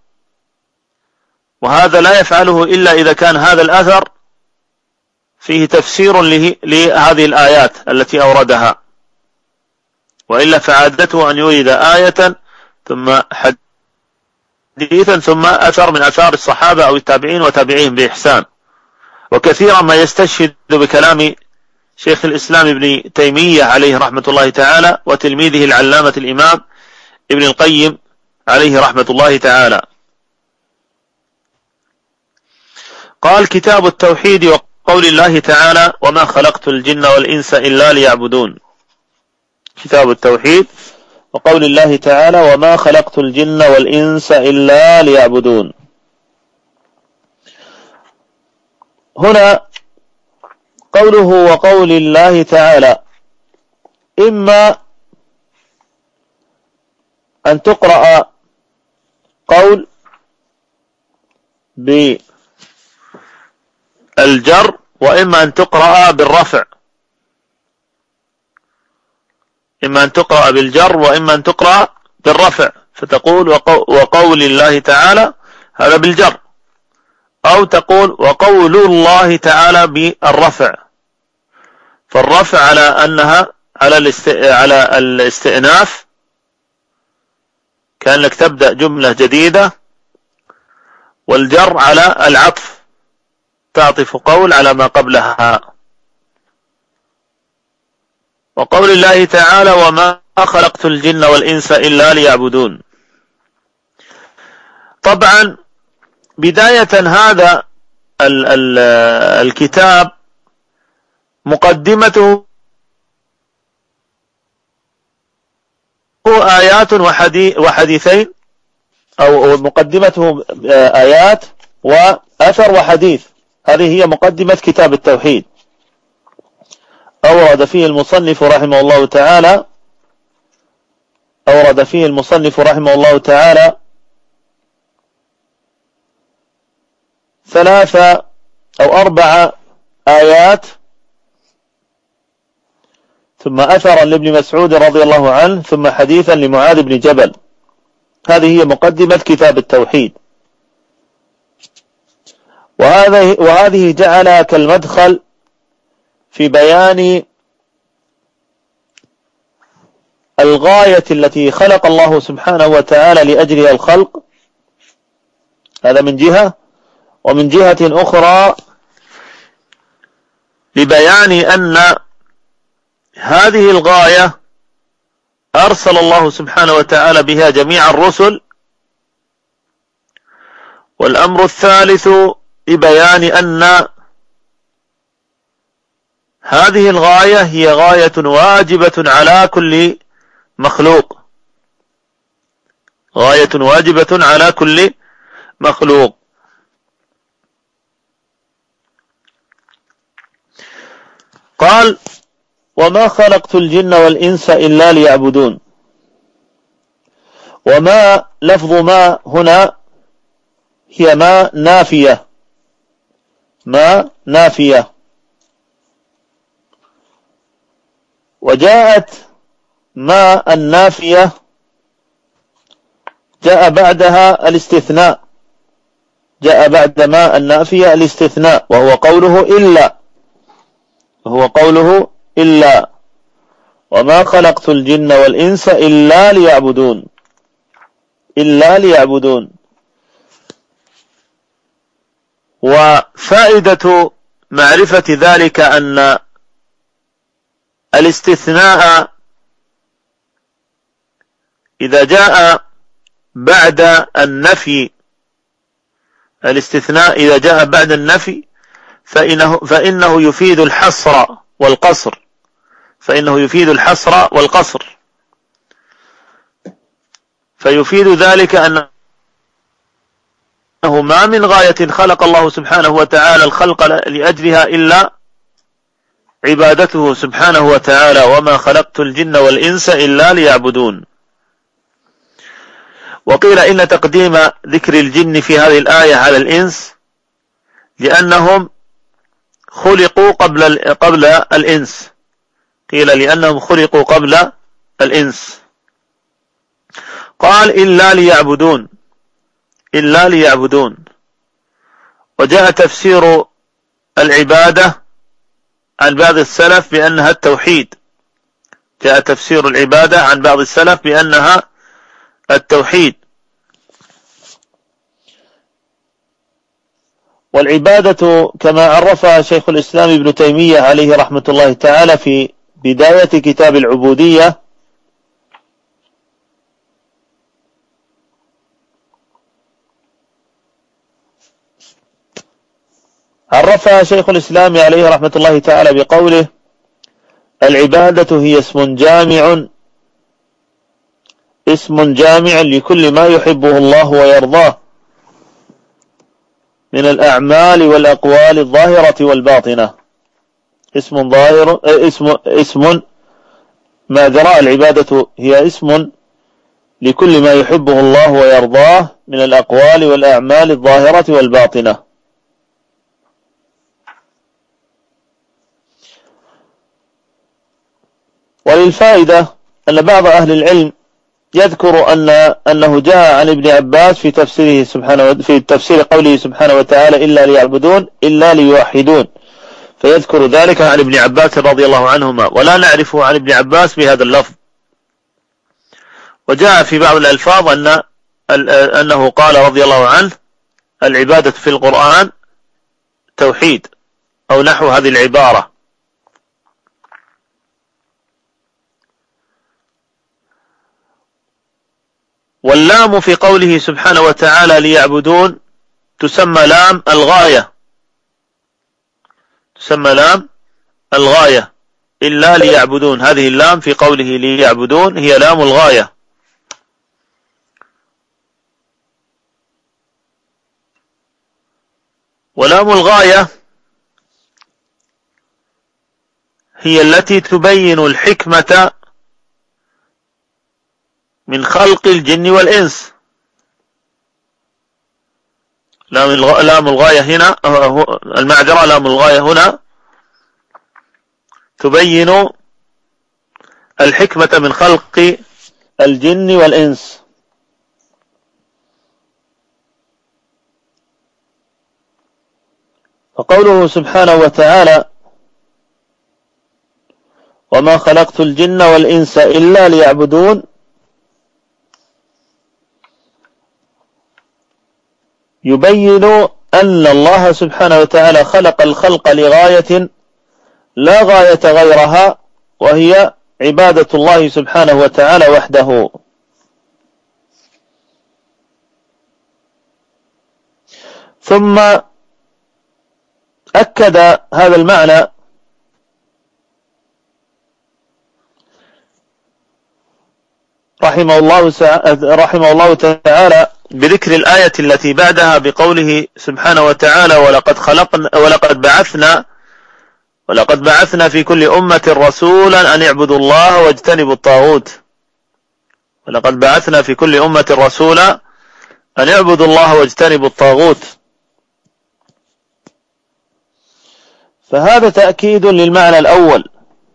وهذا لا يفعله إلا إذا كان هذا الأثر فيه تفسير لهذه الآيات التي أوردها، وإلا فعادته أن يورد آية ثم حديثا ثم أثر من أثار الصحابة أو التابعين وتابعيهم بإحسان. وكثيرا ما يستشهد بكلام شيخ الإسلام ابن تيمية عليه رحمة الله تعالى وتلميذه العلامة الإمام ابن القيم عليه رحمة الله تعالى. قال كتاب التوحيد وقول الله تعالى وما خلقت الجن والإنس إلا ليعبدون. كتاب التوحيد وقول الله تعالى وما خلقت الجن والإنس إلا ليعبدون. هنا قوله وقول الله تعالى إما أن تقرأ قول بالجر وإما أن تقرأ بالرفع، إما أن تقرأ بالجر وإما أن تقرأ بالرفع، فتقول وقول الله تعالى هذا بالجر، أو تقول وقول الله تعالى بالرفع، فالرفع على أنها على الاستئناف كأنك تبدأ جملة جديدة، والجر على العطف تعطف قول على ما قبلها. وقول الله تعالى وما خلقت الجن والإنس إلا ليعبدون. طبعا بداية هذا الكتاب مقدمته آيات وحديثين، أو مقدمته آيات وأثر وحديث. هذه هي مقدمة كتاب التوحيد. أورد فيه المصنف رحمه الله تعالى 3 أو 4 آيات، ثم أثرا لابن مسعود رضي الله عنه، ثم حديثا لمعاذ بن جبل. هذه هي مقدمة كتاب التوحيد. وهذه جعلها كالمدخل في بيان الغاية التي خلق الله سبحانه وتعالى لأجلها الخلق، هذا من جهة. ومن جهة أخرى لبيان أن هذه الغاية أرسل الله سبحانه وتعالى بها جميع الرسل. والأمر الثالث لبيان أن هذه الغاية هي غاية واجبة على كل مخلوق، غاية واجبة على كل مخلوق. قال: وما خلقت الجن والإنس إلا ليعبدون. وما لفظ ما هنا هي ما نافية، ما نافية، وجاءت ما النافية جاء بعدها الاستثناء، جاء بعد ما النافية الاستثناء، وهو قوله إلا، وهو قوله إلا. وما خلقت الجن والإنس إلا ليعبدون، إلا ليعبدون. وفائدة معرفة ذلك أن الاستثناء إذا جاء بعد النفي، الاستثناء إذا جاء بعد النفي فإنه يفيد الحصر والقصر، فإنه يفيد الحصر والقصر، فيفيد ذلك أنه ما من غاية خلق الله سبحانه وتعالى الخلق لأجلها إلا عبادته سبحانه وتعالى. وما خلقت الجن والإنس إلا ليعبدون. وقيل إن تقديم ذكر الجن في هذه الآية على الإنس لأنهم خلقوا قبل الإنس، قيل لأنهم خلقوا قبل الإنس. قال: إلا ليعبدون، إلا ليعبدون. وجاء تفسير العبادة عن بعض السلف بأنها التوحيد، جاء تفسير العبادة عن بعض السلف بأنها التوحيد. والعبادة كما عرفها شيخ الإسلام ابن تيمية عليه رحمة الله تعالى في بداية كتاب العبودية، عرفها شيخ الإسلام عليه رحمة الله تعالى بقوله: العبادة هي اسم جامع لكل ما يحبه الله ويرضاه من الأعمال والأقوال الظاهرة والباطنة. اسم ما جرى العبادة هي اسم لكل ما يحبه الله ويرضاه من الأقوال والأعمال الظاهرة والباطنة. وللفائدة أن بعض أهل العلم يذكر أنه جاء عن ابن عباس في تفسيره سبحانه، في تفسير قوله سبحانه وتعالى: إلا ليعبدون إلا ليوحدون، فيذكر ذلك عن ابن عباس رضي الله عنهما، ولا نعرفه عن ابن عباس بهذا اللفظ. وجاء في بعض الألفاظ أنه قال رضي الله عنه: العبادة في القرآن توحيد، أو نحو هذه العبارة. واللام في قوله سبحانه وتعالى ليعبدون تسمى لام الغاية، تسمى لام الغاية. إلا ليعبدون، هذه اللام في قوله ليعبدون هي لام الغاية. ولام الغاية هي التي تبين الحكمة من خلق الجن والإنس. لام الغاية هنا، المعذرة، لام الغاية هنا تبين الحكمة من خلق الجن والإنس. فقوله سبحانه وتعالى: وما خلقت الجن والإنس إلا ليعبدون، يبين أن الله سبحانه وتعالى خلق الخلق لغاية لا غاية غيرها، وهي عبادة الله سبحانه وتعالى وحده. ثم أكد هذا المعنى رحمه الله تعالى بذكر الآية التي بعدها بقوله سبحانه وتعالى: ولقد بعثنا في كل أمة رسولا أن اعبدوا الله واجتنبوا الطاغوت. ولقد بعثنا في كل أمة رسولا أن اعبدوا الله واجتنبوا الطاغوت. فهذا تأكيد للمعنى الأول،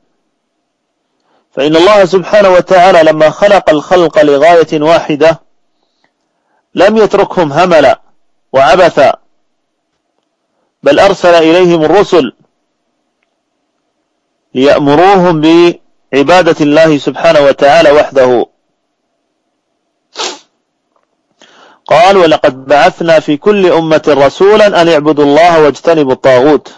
فإن الله سبحانه وتعالى لما خلق الخلق لغاية واحدة لم يتركهم هملا وعبثا، بل أرسل إليهم الرسل ليأمروهم بعبادة الله سبحانه وتعالى وحده. قال: ولقد بعثنا في كل أمة رسولا أن اعبدوا الله واجتنبوا الطاغوت.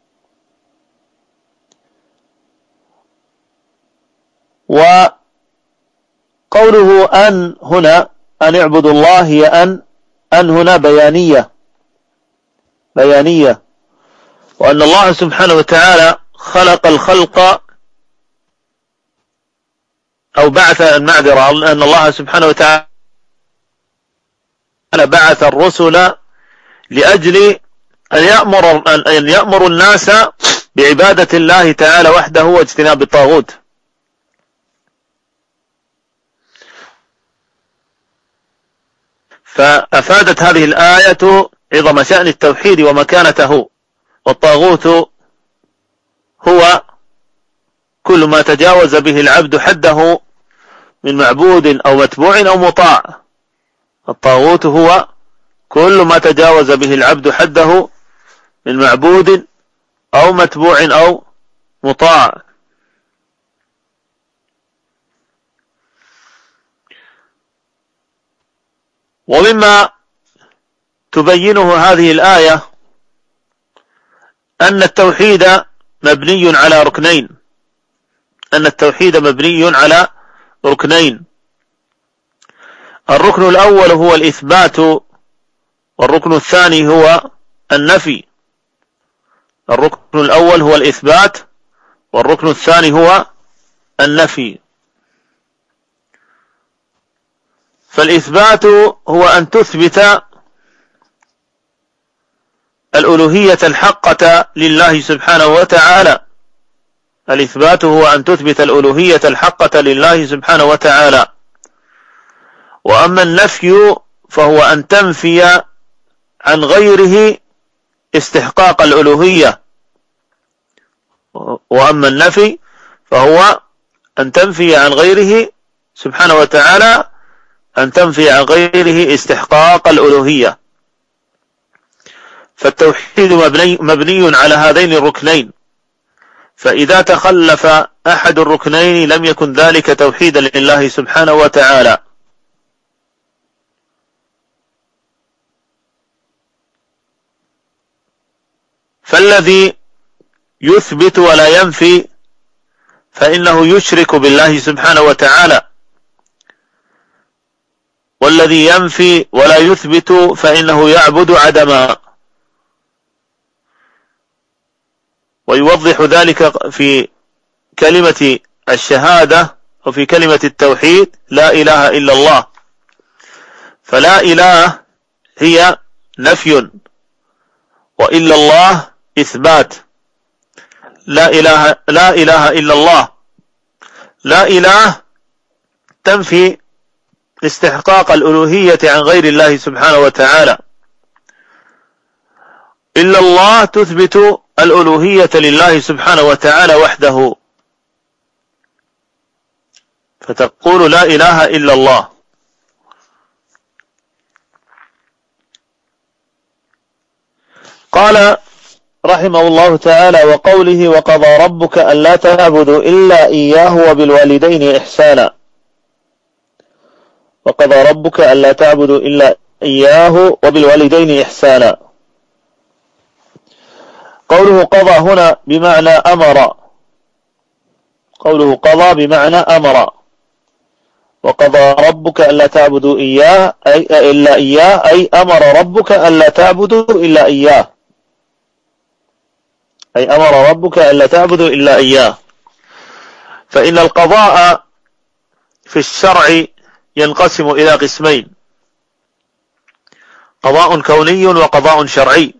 وقوله أن هنا أن اعبدوا الله هي أن هنا بيانية، وأن الله سبحانه وتعالى خلق الخلق أو بعث المعذرة أن الله سبحانه وتعالى بعث الرسل لأجل أن يأمر الناس بعبادة الله تعالى وحده واجتناب الطاغوت. فأفادت هذه الآية عظم شأن التوحيد ومكانته. والطاغوت هو كل ما تجاوز به العبد حده من معبود أو متبوع أو مطاع. الطاغوت هو كل ما تجاوز به العبد حده من معبود أو متبوع أو مطاع. ومما تبينه هذه الآية أن التوحيد مبني على ركنين. الركن الأول هو الإثبات، والركن الثاني هو النفي. والركن الثاني هو النفي. فالإثبات هو أن تثبت الألوهية الحقة لله سبحانه وتعالى. وأما النفي فهو أن تنفي عن غيره استحقاق الألوهية. عن غيره سبحانه وتعالى، أن تنفي عن غيره استحقاق الألوهية. فالتوحيد مبني على هذين الركنين، فإذا تخلف أحد الركنين لم يكن ذلك توحيدا لله سبحانه وتعالى. فالذي يثبت ولا ينفي فإنه يشرك بالله سبحانه وتعالى، والذي ينفي ولا يثبت فإنه يعبد عدما. ويوضح ذلك في كلمة الشهادة وفي كلمة التوحيد: لا إله إلا الله. فلا إله هي نفي، وإلا الله إثبات. لا إله إلا الله. لا إله تنفي استحقاق الألوهية عن غير الله سبحانه وتعالى. إلا الله تثبت الألوهية لله سبحانه وتعالى وحده، فتقول لا إله إلا الله. قال رحمه الله تعالى: وقوله: وقضى ربك ألا تعبدوا إلا إياه وبالوالدين إحسانا. وقضى ربك ألا تعبدوا إلا إياه وبالوالدين إحسانا. قوله قضى هنا بمعنى أمر، قوله قضى بمعنى أمر. وقضى ربك ألا تعبدوا إياه إلا إياه، أي أمر ربك ألا تعبدوا إلا إياه، أي أمر ربك ألا تعبدوا إلا إياه. فإن القضاء في الشرع ينقسم إلى قسمين: قضاء كوني وقضاء شرعي.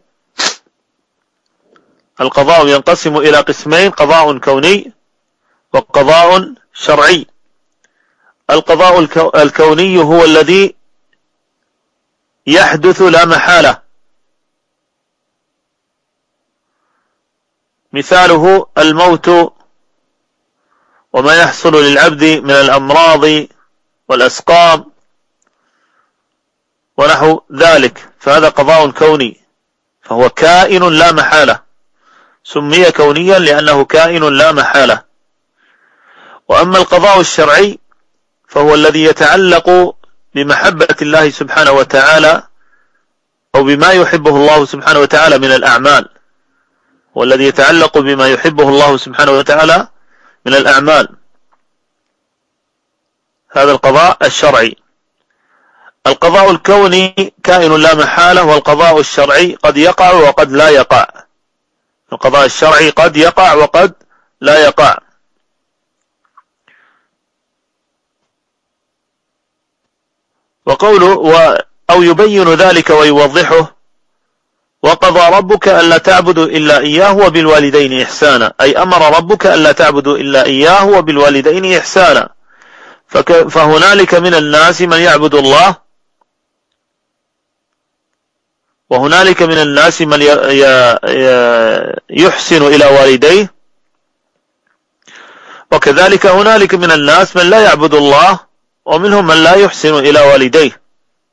القضاء ينقسم إلى قسمين: قضاء كوني وقضاء شرعي. القضاء الكوني هو الذي يحدث لا محالة، مثاله الموت وما يحصل للعبد من الأمراض والأسقام ونحو ذلك، فهذا قضاء كوني، فهو كائن لا محالة، سمي كونيا لأنه كائن لا محالة. وأما القضاء الشرعي فهو الذي يتعلق بمحبة الله سبحانه وتعالى أو بما يحبه الله سبحانه وتعالى من الأعمال، والذي يتعلق بما يحبه الله سبحانه وتعالى من الأعمال، هذا القضاء الشرعي. القضاء الكوني كائن لا محالة، والقضاء الشرعي قد يقع وقد لا يقع. القضاء الشرعي قد يقع وقد لا يقع. وقوله أو يبين ذلك ويوضحه: وقضى ربك ألا تعبدوا إلا إياه وبالوالدين إحسانا، أي أمر ربك ألا تعبدوا إلا إياه وبالوالدين إحسانا. فهنالك من الناس من يعبد الله، وهنالك من الناس من يحسن إلى والديه، وكذلك هنالك من الناس من لا يعبد الله، ومنهم من لا يحسن إلى والديه.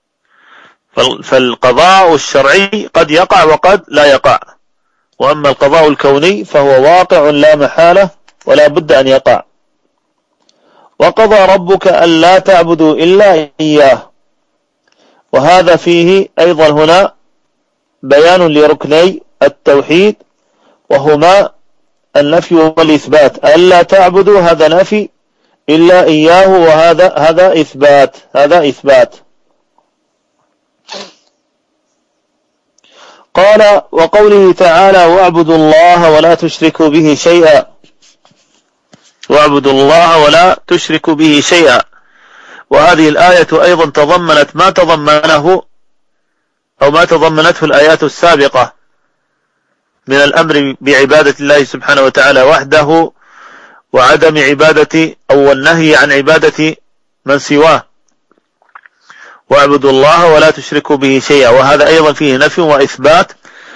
فالقضاء الشرعي قد يقع وقد لا يقع، وأما القضاء الكوني فهو واقع لا محالة ولا بد أن يقع. وقضى ربك ألا تعبدوا إلا إياه، وهذا فيه أيضا هنا بيان لركني التوحيد، وهما النفي والإثبات. ألا تعبدوا هذا نفي، إلا إياه وهذا إثبات، هذا إثبات. قال: وقوله تعالى: واعبدوا الله ولا تشركوا به شيئا، واعبدوا الله ولا تشركوا به شيئا. وهذه الآية أيضا تضمنت ما تضمنه أو ما تضمنته الآيات السابقة من الأمر بعبادة الله سبحانه وتعالى وحده، وعدم عبادة أو النهي عن عبادة من سواه. واعبدوا الله ولا تشركوا به شيئا، وهذا أيضا فيه نفي وإثبات.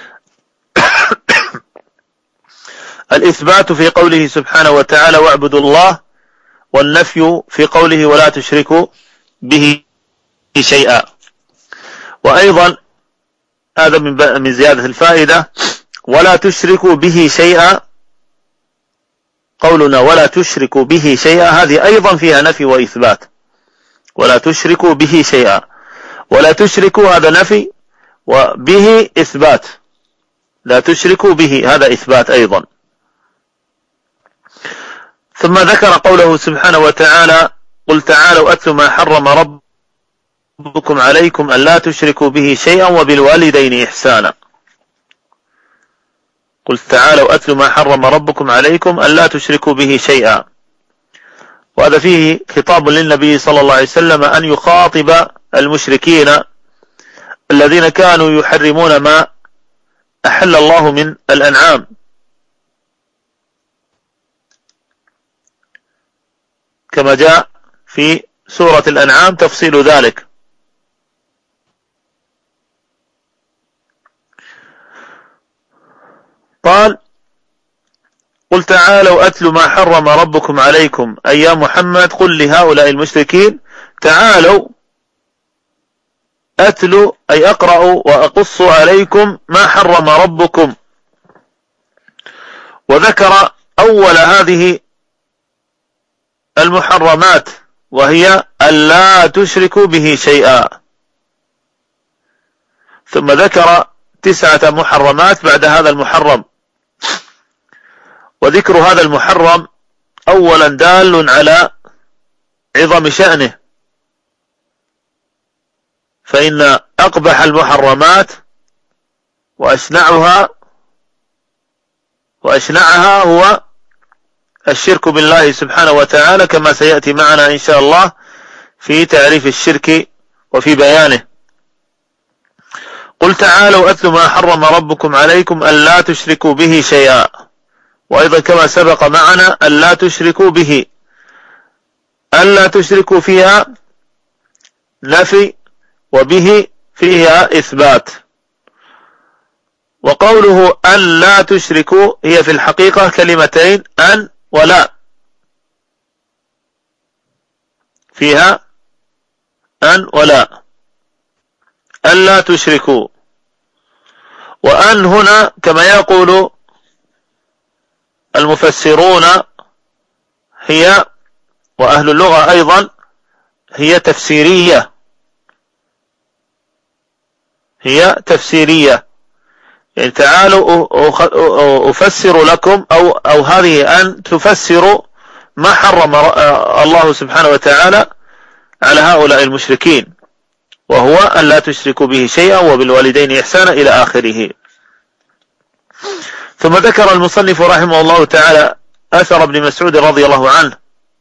الإثبات في قوله سبحانه وتعالى: واعبدوا الله، والنفي في قوله: ولا تشركوا به شيئا. وأيضا هذا من زيادة الفائدة: ولا تشركوا به شيئا، قولنا ولا تشركوا به شيئا هذه أيضا فيها نفي وإثبات. ولا تشركوا به شيئا، ولا تشركوا هذا نفي، وبه إثبات. لا تشركوا به هذا إثبات أيضا. ثم ذكر قوله سبحانه وتعالى: قل تعالوا أتل ما حرم ربكم عليكم ألا تشركوا به شيئا وبالوالدين إحسانا. قل تعالوا أتل ما حرم ربكم عليكم ألا تشركوا به شيئا. وهذا فيه خطاب للنبي صلى الله عليه وسلم أن يخاطب المشركين الذين كانوا يحرمون ما أحل الله من الأنعام، كما جاء في سورة الأنعام تفصيل ذلك. قال: قل تعالوا أتل ما حرم ربكم عليكم، أي يا محمد قل لهؤلاء المشركين: تعالوا أتلوا أي أقرأوا وأقص عليكم ما حرم ربكم. وذكر أول هذه المحرمات، وهي ألا تشركوا به شيئا، ثم ذكر 9 محرمات بعد هذا المحرم، وذكر هذا المحرم أولا دال على عظم شأنه، فإن أقبح المحرمات وأشنعها هو الشرك بالله سبحانه وتعالى، كما سيأتي معنا إن شاء الله في تعريف الشرك وفي بيانه. قل تعالوا أتل ما حرم ربكم عليكم ألا تشركوا به شيئا، وأيضا كما سبق معنا ألا تشركوا به، ألا تشركوا فيها نفي، وبه فيها إثبات. وقوله أن لا تشركوا هي في الحقيقة كلمتين أن ولا، فيها أن ولا، أن لا تشركوا. وأن هنا كما يقول المفسرون هي وأهل اللغة أيضا هي تفسيرية، يعني تعالوا أفسر لكم أو هذه أن تفسر ما حرم الله سبحانه وتعالى على هؤلاء المشركين، وهو أن لا تشركوا به شيئا وبالوالدين إحسانا إلى آخره. ثم ذكر المصنف رحمه الله تعالى أثر ابن مسعود رضي الله عنه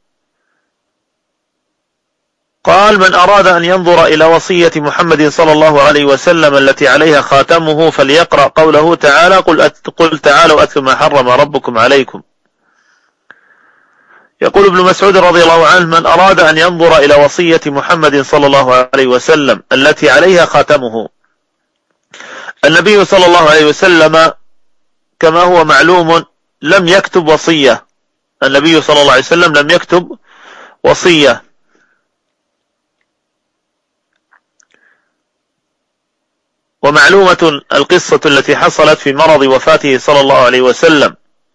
قال: من أراد أن ينظر إلى وصية محمد صلى الله عليه وسلم التي عليها خاتمه فليقرأ قوله تعالى: قل تعالوا أتل ما حرم ربكم عليكم. يقول ابن مسعود رضي الله عنه: من أراد أن ينظر إلى وصية محمد صلى الله عليه وسلم التي عليها خاتمه. النبي صلى الله عليه وسلم كما هو معلوم لم يكتب وصية، النبي صلى الله عليه وسلم لم يكتب وصية، ومعلومة القصة التي حصلت في مرض وفاته صلى الله عليه وسلم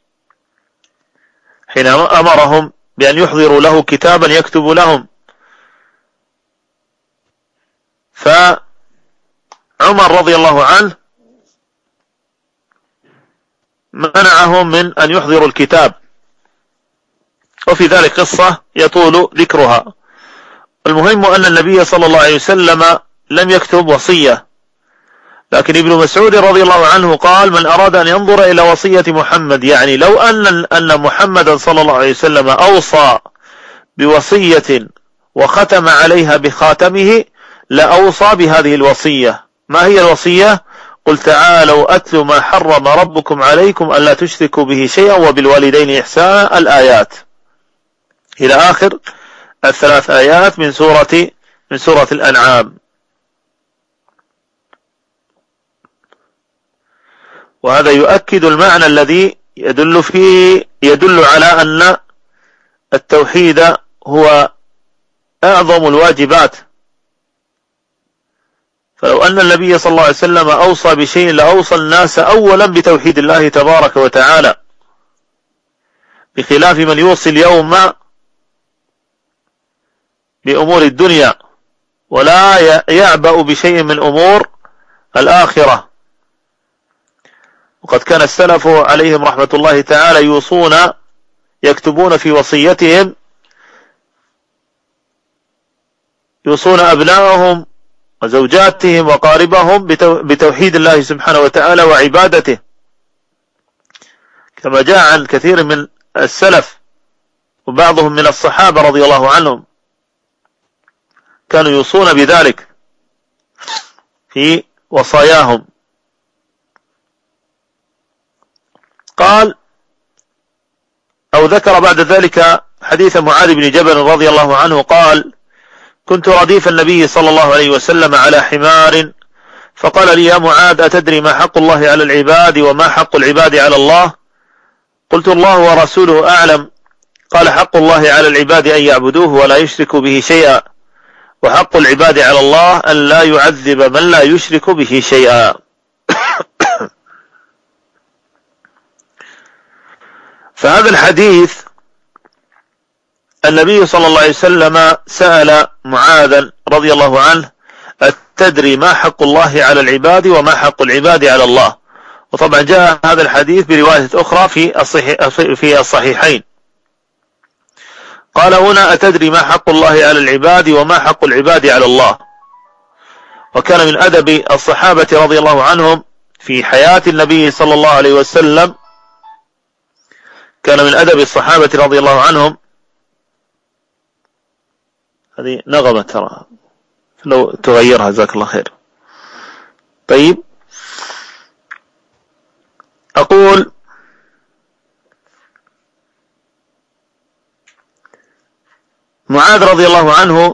حين أمرهم بأن يحضروا له كتابا يكتب لهم، فعمر رضي الله عنه منعهم من أن يحضروا الكتاب، وفي ذلك قصة يطول ذكرها. المهم أن النبي صلى الله عليه وسلم لم يكتب وصية، لكن ابن مسعود رضي الله عنه قال: من أراد أن ينظر إلى وصية محمد، يعني لو أن محمدا صلى الله عليه وسلم أوصى بوصية وختم عليها بخاتمه لأوصى بهذه الوصية. ما هي الوصية؟ قل تعالوا أتل ما حرم ربكم عليكم ألا تشركوا به شيئا وبالوالدين إحسانا، الآيات إلى آخر الثلاث آيات من سورة الأنعام. وهذا يؤكد المعنى الذي يدل على أن التوحيد هو أعظم الواجبات، فلو أن النبي صلى الله عليه وسلم أوصى بشيء لأوصى الناس أولا بتوحيد الله تبارك وتعالى، بخلاف من يوصي اليوم بأمور الدنيا ولا يعبأ بشيء من أمور الآخرة. وقد كان السلف عليهم رحمة الله تعالى يكتبون في وصيتهم يوصون أبنائهم وزوجاتهم وقاربهم بتوحيد الله سبحانه وتعالى وعبادته، كما جاء عن كثير من السلف وبعضهم من الصحابة رضي الله عنهم كانوا يوصون بذلك في وصاياهم. قال أو ذكر بعد ذلك حديث معاذ بن جبل رضي الله عنه قال: كنت رديف النبي صلى الله عليه وسلم على حمار فقال لي: يا معاذ أتدري ما حق الله على العباد وما حق العباد على الله؟ قلت: الله ورسوله أعلم. قال: حق الله على العباد أن يعبدوه ولا يشركوا به شيئا، وحق العباد على الله أن لا يعذب من لا يشرك به شيئا. فهذا الحديث النبي صلى الله عليه وسلم سأل معاذا رضي الله عنه: أتدري ما حق الله على العباد وما حق العباد على الله؟ وطبعا جاء هذا الحديث برواية أخرى في الصحيحين. قال هنا: أتدري ما حق الله على العباد وما حق العباد على الله؟ وكان من أدب الصحابة رضي الله عنهم في حياة النبي صلى الله عليه وسلم، كان من أدب الصحابة رضي الله عنهم، هذه نغمة ترى لو تغيرها جزاك الله خير. طيب، أقول: معاذ رضي الله عنه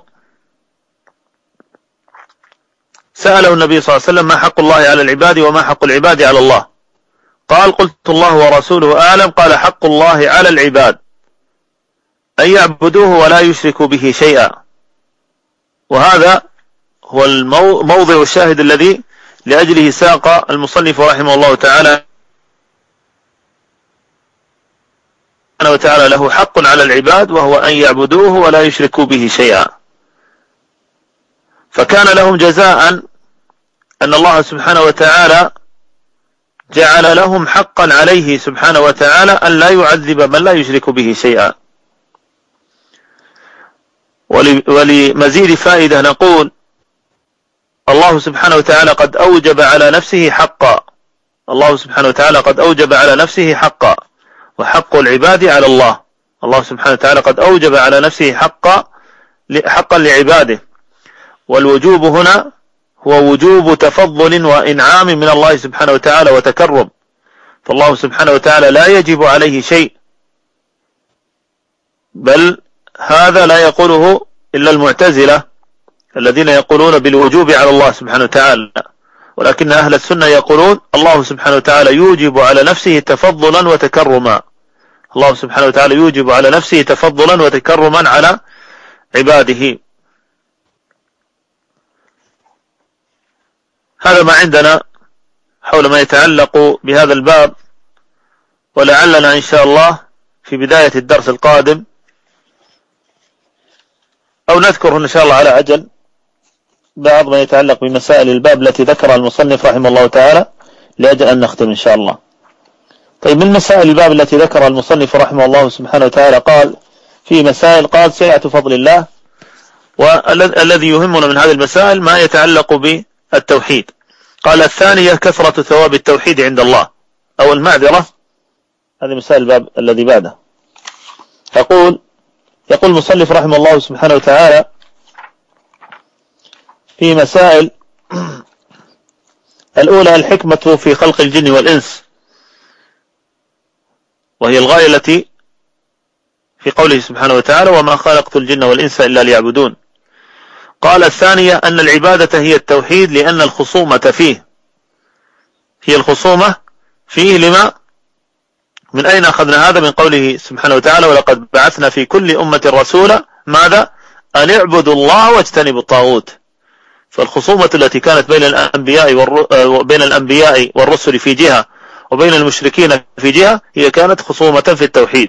سأله النبي صلى الله عليه وسلم: ما حق الله على العباد وما حق العباد على الله؟ قال: قلت الله ورسوله أعلم. قال: حق الله على العباد أن يعبدوه ولا يشركوا به شيئا. وهذا هو الموضع الشاهد الذي لأجله ساق المصنف رحمه الله تعالى له حق على العباد، وهو أن يعبدوه ولا يشركوا به شيئا. فكان لهم جزاء أن الله سبحانه وتعالى جعل لهم حقا عليه سبحانه وتعالى أن لا يعذب من لا يشرك به شيئا. ولمزيد فائدة نقول: الله سبحانه وتعالى قد أوجب على نفسه حقا، الله سبحانه وتعالى قد أوجب على نفسه حقا، وحق العباد على الله. الله سبحانه وتعالى قد أوجب على نفسه حقا لعباده، والوجوب هنا هو وجوب تفضل وإنعام من الله سبحانه وتعالى وتكرم. فالله سبحانه وتعالى لا يجب عليه شيء، بل هذا لا يقوله إلا المعتزلة الذين يقولون بالوجوب على الله سبحانه وتعالى، ولكن أهل السنة يقولون الله سبحانه وتعالى يوجب على نفسه تفضلا وتكرما. الله سبحانه وتعالى يوجب على نفسه تفضلا وتكرما على عباده. هذا ما عندنا حول ما يتعلق بهذا الباب، ولعلنا إن شاء الله في بداية الدرس القادم أو نذكر إن شاء الله على عجل بعض ما يتعلق بمسائل الباب التي ذكرها المصنف رحمه الله تعالى لأجل أن نختم إن شاء الله. طيب، من مسائل الباب التي ذكرها المصنف رحمه الله سبحانه وتعالى قال في مسائل قال سعة فضل الله، والذي يهمنا من هذه المسائل ما يتعلق بالتوحيد. قال: الثانية كثرة ثواب التوحيد عند الله، أو المعذرة، هذه مسائل الباب الذي بعده. يقول المصنف رحمه الله سبحانه وتعالى في مسائل: الأولى الحكمة في خلق الجن والإنس، وهي الغاية التي في قوله سبحانه وتعالى: وما خلقت الجن والإنس إلا ليعبدون. قال: الثانية أن العبادة هي التوحيد، لأن الخصومة فيه هي الخصومة فيه لما من أين أخذنا هذا؟ من قوله سبحانه وتعالى: ولقد بعثنا في كل أمة رسولا ماذا؟ أن اعبدوا الله واجتنبوا الطاغوت. فالخصومة التي كانت بين الأنبياء والرسل في جهة، وبين المشركين في جهة، هي كانت خصومة في التوحيد.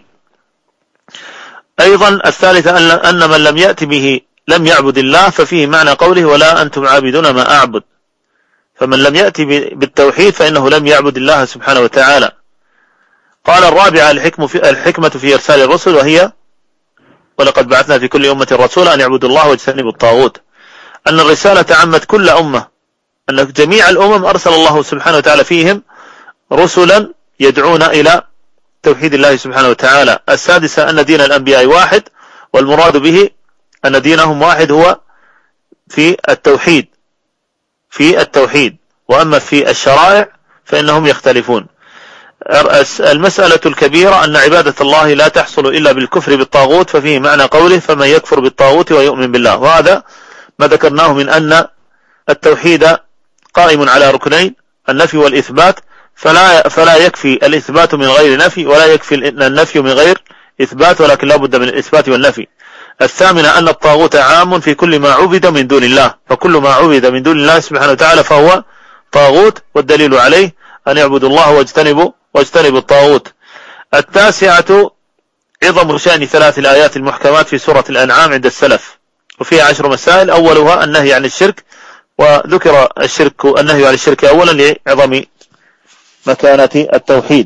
أيضا الثالثة أن من لم يأتي به لم يعبد الله، ففيه معنى قوله: ولا أنتم عابدون ما أعبد. فمن لم يأتي بالتوحيد فإنه لم يعبد الله سبحانه وتعالى. قال: الرابعة الحكمة في إرسال الرسل، وهي ولقد بعثنا في كل أمة رسولا أن يعبدوا الله واجتنبوا الطاغوت. أن الرسالة عمت كل أمة، أن جميع الأمم أرسل الله سبحانه وتعالى فيهم رسلا يدعون إلى توحيد الله سبحانه وتعالى. السادسة أن دين الأنبياء واحد، والمراد به أن دينهم واحد هو في التوحيد، وأما في الشرائع فإنهم يختلفون. المسألة الكبيرة أن عبادة الله لا تحصل إلا بالكفر بالطاغوت، ففيه معنى قوله: فمن يكفر بالطاغوت ويؤمن بالله. وهذا ما ذكرناه من أن التوحيد قائم على ركنين: النفي والإثبات، فلا يكفي الإثبات من غير نفي، ولا يكفي النفي من غير إثبات، ولكن لا بد من الإثبات والنفي. الثامنة أن الطاغوت عام في كل ما عبد من دون الله، فكل ما عبد من دون الله سبحانه وتعالى فهو طاغوت، والدليل عليه أن يعبدوا الله واجتنبوا الطاغوت. التاسعة عظم شأن 3 الآيات المحكمات في سورة الأنعام عند السلف، وفيها 10 مسائل. أولها النهي عن الشرك، وذكر النهي عن الشرك أولا لعظم مكانة التوحيد.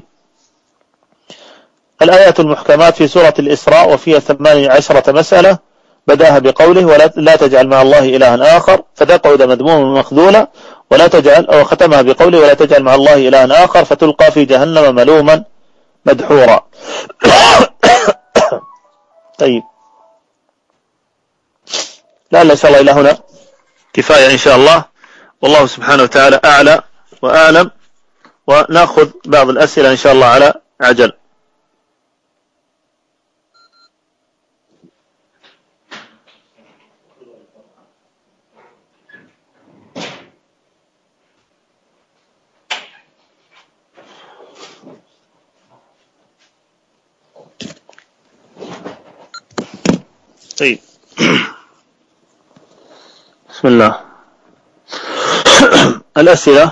الآيات المحكمات في سورة الإسراء وفيها 18 مسألة، بداها بقوله ولا تجعل مع الله إلها آخر فتقعد مذموما مخذولا، وختمها بقوله ولا تجعل مع الله إلها آخر فتلقى في جهنم ملوما مدحورا. طيب، لعل إن شاء الله إلى هنا كفاية إن شاء الله، والله سبحانه وتعالى أعلى وأعلم، ونأخذ بعض الأسئلة إن شاء الله على عجل. طيب، بسم الله. الأسئلة.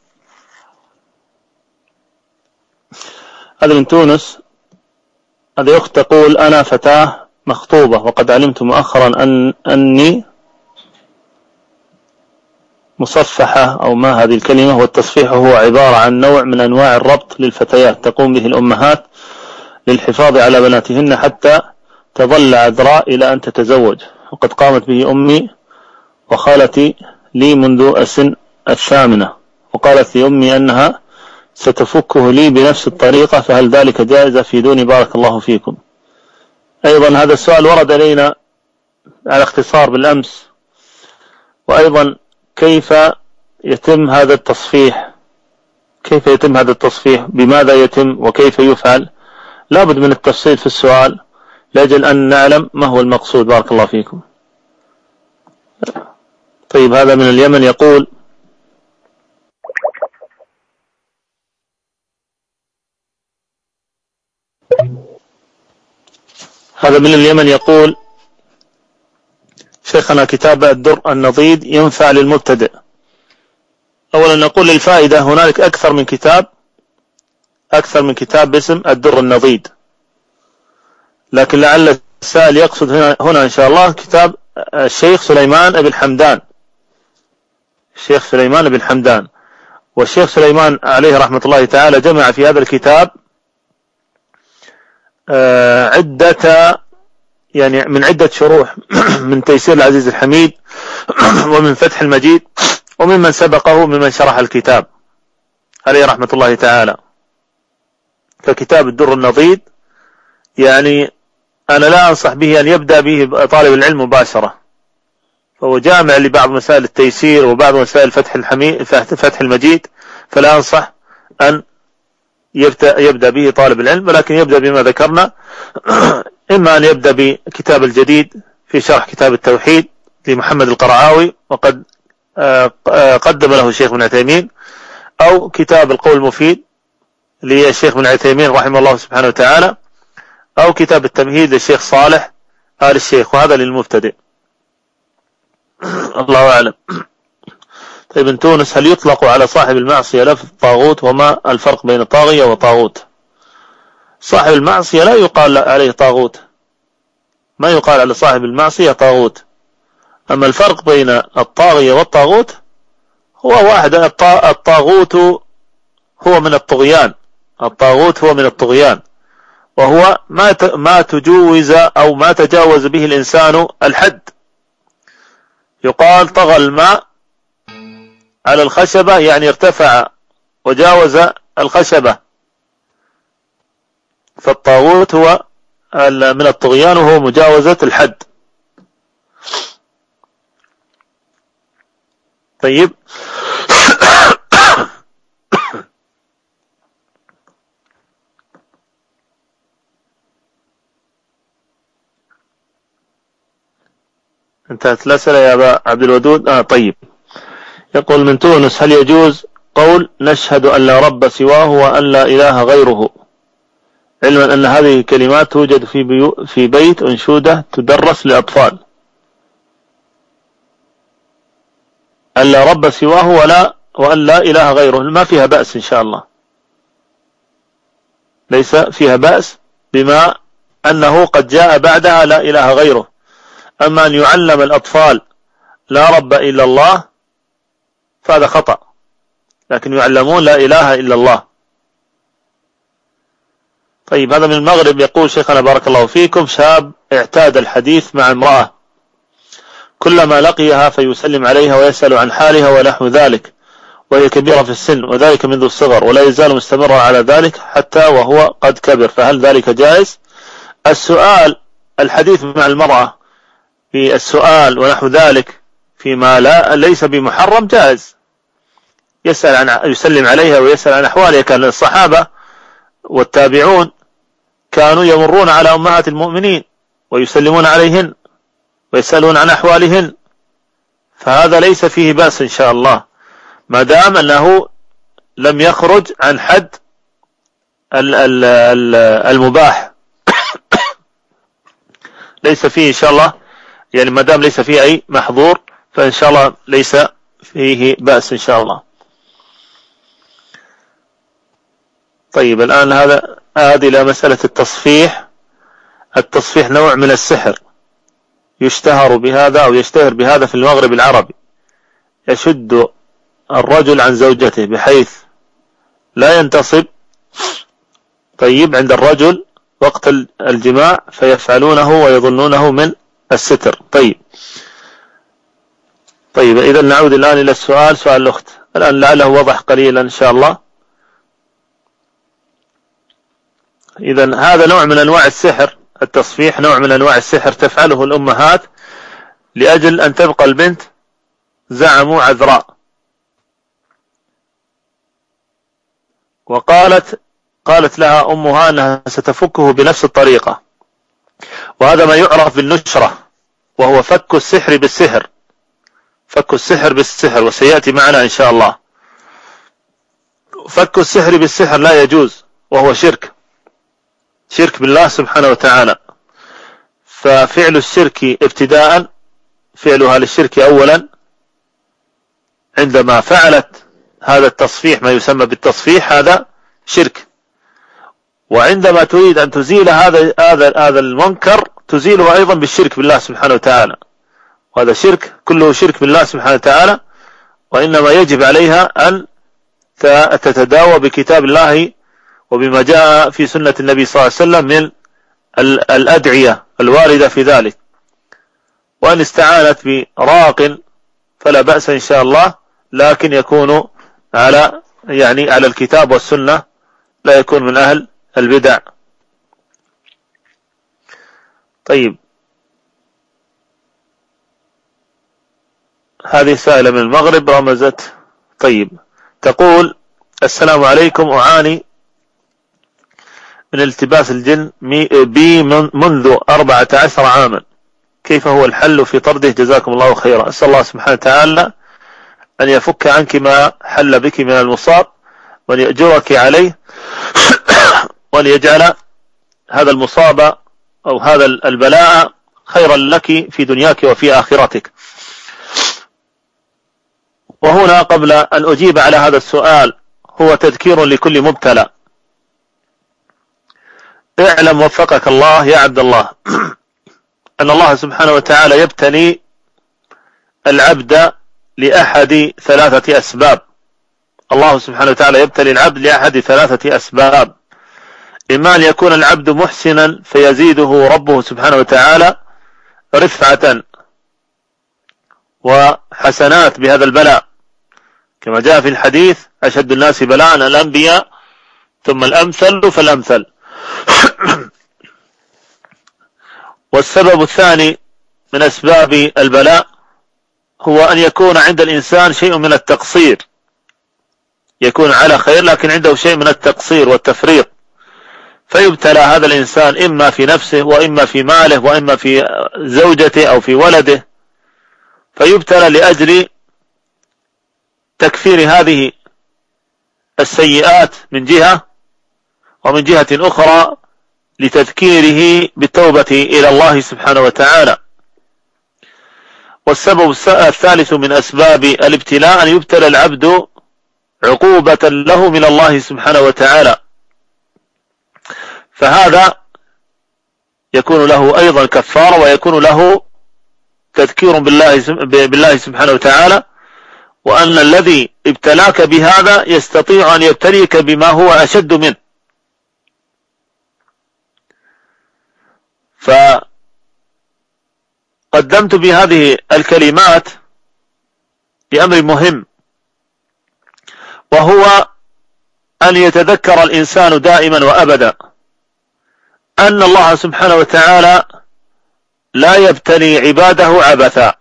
هذا من تونس، هذا أخت تقول أنا فتاة مخطوبة وقد علمت مؤخرا أني مصفحة أو ما هذه الكلمة، والتصفيح هو عبارة عن نوع من أنواع الربط للفتيات تقوم به الأمهات للحفاظ على بناتهن حتى تظل عذراء إلى أن تتزوج، وقد قامت به أمي وخالتي لي منذ السن 8، وقالت لي أمي أنها ستفكه لي بنفس الطريقة، فهل ذلك جائز؟ فيدوني بارك الله فيكم. أيضا هذا السؤال ورد إلينا على اختصار بالأمس. وأيضا كيف يتم هذا التصفيح؟ كيف يتم هذا التصفيح؟ بماذا يتم وكيف يفعل؟ لابد من التفصيل في السؤال لأجل أن نعلم ما هو المقصود. بارك الله فيكم. طيب، هذا من اليمن يقول شيخنا كتاب الدر النضيد ينفع للمبتدئ؟ أولا نقول للفائدة هنالك أكثر من كتاب باسم الدر النضيد، لكن لعل السائل يقصد هنا إن شاء الله كتاب الشيخ سليمان بن حمدان. الشيخ سليمان بن حمدان، والشيخ سليمان عليه رحمة الله تعالى جمع في هذا الكتاب من عدة شروح من تيسير العزيز الحميد ومن فتح المجيد وممن سبقه ممن شرح الكتاب عليه رحمة الله تعالى. فكتاب الدر النضيد يعني أنا لا أنصح به أن يبدأ به طالب العلم مباشرة، فهو جامع لبعض مسائل التيسير وبعض مسائل فتح المجيد، فلا أنصح أن يبدأ به طالب العلم، ولكن يبدأ بما ذكرنا. إما أن يبدأ بكتاب الجديد في شرح كتاب التوحيد لمحمد القرعاوي وقد قدم له الشيخ ابن عثيمين، أو كتاب القول المفيد للشيخ ابن عثيمين رحمه الله سبحانه وتعالى، أو كتاب التمهيد للشيخ صالح آل الشيخ، وهذا للمبتدئ. الله أعلم. طيب، من تونس، هل يطلق على صاحب المعصية لفظ طاغوت؟ وما الفرق بين طاغية وطاغوت؟ صاحب المعصية لا يقال عليه طاغوت، ما يقال على صاحب المعصية طاغوت. أما الفرق بين الطاغية والطاغوت هو واحد. الطاغوت هو من الطغيان، الطاغوت هو من الطغيان، وهو ما تجوز أو ما تجاوز به الإنسان الحد. يقال طغى الماء على الخشبة، يعني ارتفع وجاوز الخشبة. فالطاغوت هو من الطغيان وهو مجاوزة الحد. طيب، انتهت الأسئلة يا أبا عبد الودود. طيب، يقول من تونس هل يجوز قول نشهد أن لا رب سواه وأن لا إله غيره، علما أن هذه الكلمات توجد في بيت أنشودة تدرس للأطفال؟ أن لا رب سواه وأن لا إله غيره ما فيها بأس إن شاء الله، ليس فيها بأس بما أنه قد جاء بعدها لا إله غيره. أما أن يعلم الأطفال لا رب إلا الله فهذا خطأ، لكن يعلمون لا إله إلا الله. طيب، هذا من المغرب. يقول شيخنا بارك الله فيكم: شاب اعتاد الحديث مع امرأة، كلما لقيها فيسلم عليها ويسأل عن حالها ونحو ذلك، وهي كبيرة في السن، وذلك منذ الصغر، ولا يزال مستمرا على ذلك حتى وهو قد كبر، فهل ذلك جائز؟ السؤال، الحديث مع المرأة في السؤال ونحو ذلك فيما ليس بمحرم جائز. يسلم عليها ويسأل عن أحوالها. كان الصحابة والتابعون كانوا يمرون على أمهات المؤمنين ويسلمون عليهن ويسألون عن أحوالهن، فهذا ليس فيه بأس إن شاء الله، ما دام أنه لم يخرج عن حد المباح. ليس فيه إن شاء الله، يعني ما دام ليس فيه أي محظور، فإن شاء الله ليس فيه بأس إن شاء الله. طيب، الآن هذه إلى مسألة التصفيح. التصفيح نوع من السحر يشتهر بهذا أو يشتهر بهذا في المغرب العربي. يشد الرجل عن زوجته بحيث لا ينتصب، طيب، عند الرجل وقت الجماع، فيفعلونه ويظنونه من الستر. طيب، إذا نعود الآن إلى السؤال، سؤال الأخت الآن لعله وضح قليلا إن شاء الله. إذا هذا نوع من أنواع السحر، التصفيح نوع من أنواع السحر تفعله الأمهات لأجل أن تبقى البنت زعموا عذراء. قالت لها أمها أنها ستفكه بنفس الطريقة، وهذا ما يعرف بالنشرة، وهو فك السحر بالسحر، فك السحر بالسحر، وسيأتي معنا إن شاء الله. فك السحر بالسحر لا يجوز، وهو شرك بالله سبحانه وتعالى. ففعل الشرك ابتداء، فعلها للشرك أولا عندما فعلت هذا التصفيح، ما يسمى بالتصفيح، هذا شرك. وعندما تريد أن تزيل هذا المنكر تزيله أيضا بالشرك بالله سبحانه وتعالى، وهذا شرك كله شرك بالله سبحانه وتعالى. وإنما يجب عليها أن تتداوى بكتاب الله وبما جاء في سنة النبي صلى الله عليه وسلم من الأدعية الواردة في ذلك. وأن استعانت براق فلا بأس إن شاء الله، لكن يكون على الكتاب والسنة، لا يكون من أهل البدع. طيب، هذه سائلة من المغرب رمزت. طيب، تقول: السلام عليكم، أعاني من التباس الجن بي منذ 14 عاما، كيف هو الحل في طرده؟ جزاكم الله خيرا. أسأل الله سبحانه وتعالى أن يفك عنك ما حل بك من المصاب، وأن يأجرك عليه، وأن يجعل هذا المصاب أو هذا البلاء خيرا لك في دنياك وفي آخرتك. وهنا قبل أن أجيب على هذا السؤال هو تذكير لكل مبتلى. اعلم وفقك الله يا عبد الله أن الله سبحانه وتعالى يبتلي العبد لأحد 3 أسباب. الله سبحانه وتعالى يبتلي العبد لأحد 3 أسباب: إما أن يكون العبد محسنا فيزيده ربه سبحانه وتعالى رفعة وحسنات بهذا البلاء، كما جاء في الحديث: أشد الناس بلاء الأنبياء ثم الأمثل فالأمثل. والسبب الثاني من أسباب البلاء هو أن يكون عند الإنسان شيء من التقصير، يكون على خير لكن عنده شيء من التقصير والتفريط، فيبتلى هذا الإنسان إما في نفسه وإما في ماله وإما في زوجته أو في ولده، فيبتلى لأجل تكفير هذه السيئات من جهة، ومن جهة أخرى لتذكيره بالتوبة إلى الله سبحانه وتعالى. والسبب الثالث من أسباب الابتلاء أن يبتلى العبد عقوبة له من الله سبحانه وتعالى، فهذا يكون له أيضا كفارة، ويكون له تذكير بالله سبحانه وتعالى، وأن الذي ابتلاك بهذا يستطيع أن يبتليك بما هو أشد منه. فقدمت بهذه الكلمات لأمر مهم، وهو أن يتذكر الإنسان دائما وأبدا أن الله سبحانه وتعالى لا يبتلي عباده عبثا،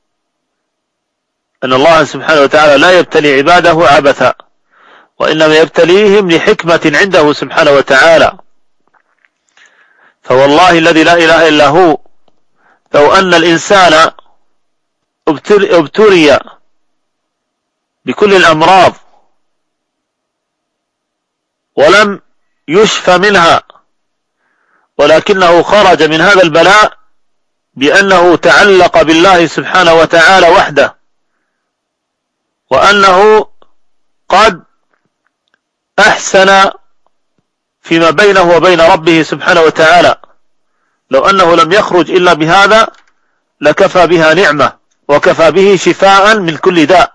أن الله سبحانه وتعالى لا يبتلي عباده عبثا، وإنما يبتليهم لحكمة عنده سبحانه وتعالى. فوالله الذي لا إله إلا هو، لو أن الإنسان ابتلي بكل الأمراض ولم يشفى منها، ولكنه خرج من هذا البلاء بأنه تعلق بالله سبحانه وتعالى وحده، وأنه قد أحسن فيما بينه وبين ربه سبحانه وتعالى، لو أنه لم يخرج إلا بهذا لكفى بها نعمة وكفى به شفاء من كل داء.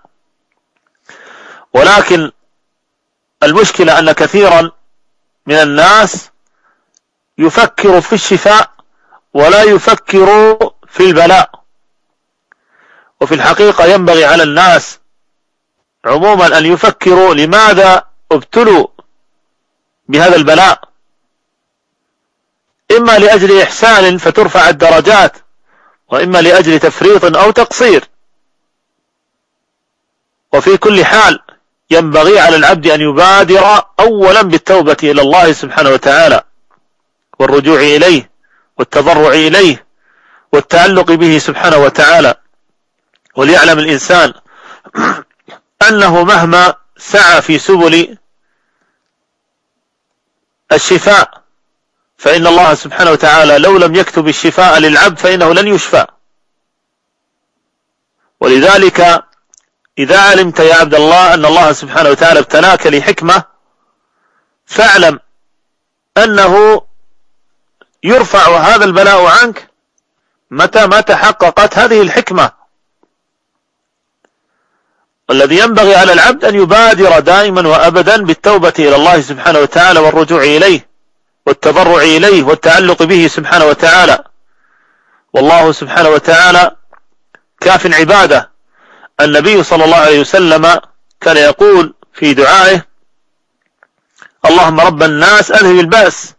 ولكن المشكلة أن كثيرا من الناس يفكر في الشفاء ولا يفكر في البلاء. وفي الحقيقة ينبغي على الناس عموما أن يفكروا لماذا ابتلوا بهذا البلاء، إما لأجل إحسان فترفع الدرجات، وإما لأجل تفريط أو تقصير. وفي كل حال ينبغي على العبد أن يبادر أولا بالتوبة إلى الله سبحانه وتعالى، والرجوع إليه والتضرع إليه والتعلق به سبحانه وتعالى. وليعلم الإنسان أنه مهما سعى في سبل الشفاء فإن الله سبحانه وتعالى لو لم يكتب الشفاء للعبد فإنه لن يشفى. ولذلك إذا علمت يا عبد الله أن الله سبحانه وتعالى ابتلاك لحكمة، فاعلم أنه يرفع هذا البلاء عنك متى ما تحققت هذه الحكمة. والذي ينبغي على العبد أن يبادر دائما وأبدا بالتوبة إلى الله سبحانه وتعالى والرجوع إليه والتضرع إليه والتعلق به سبحانه وتعالى. والله سبحانه وتعالى كاف عباده. النبي صلى الله عليه وسلم كان يقول في دعائه: اللهم رب الناس أذهب البأس.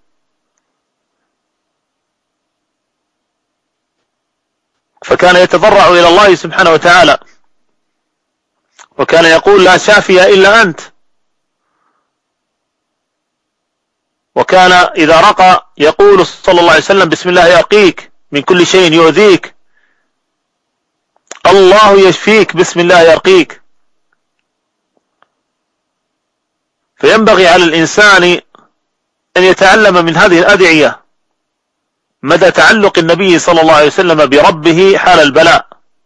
فكان يتضرع إلى الله سبحانه وتعالى، وكان يقول: لا شافي إلا أنت. وكان إذا رقى يقول صلى الله عليه وسلم: بسم الله يرقيك من كل شيء يؤذيك، الله يشفيك، بسم الله يرقيك. فينبغي على الإنسان أن يتعلم من هذه الأدعية مدى تعلق النبي صلى الله عليه وسلم بربه حال البلاء.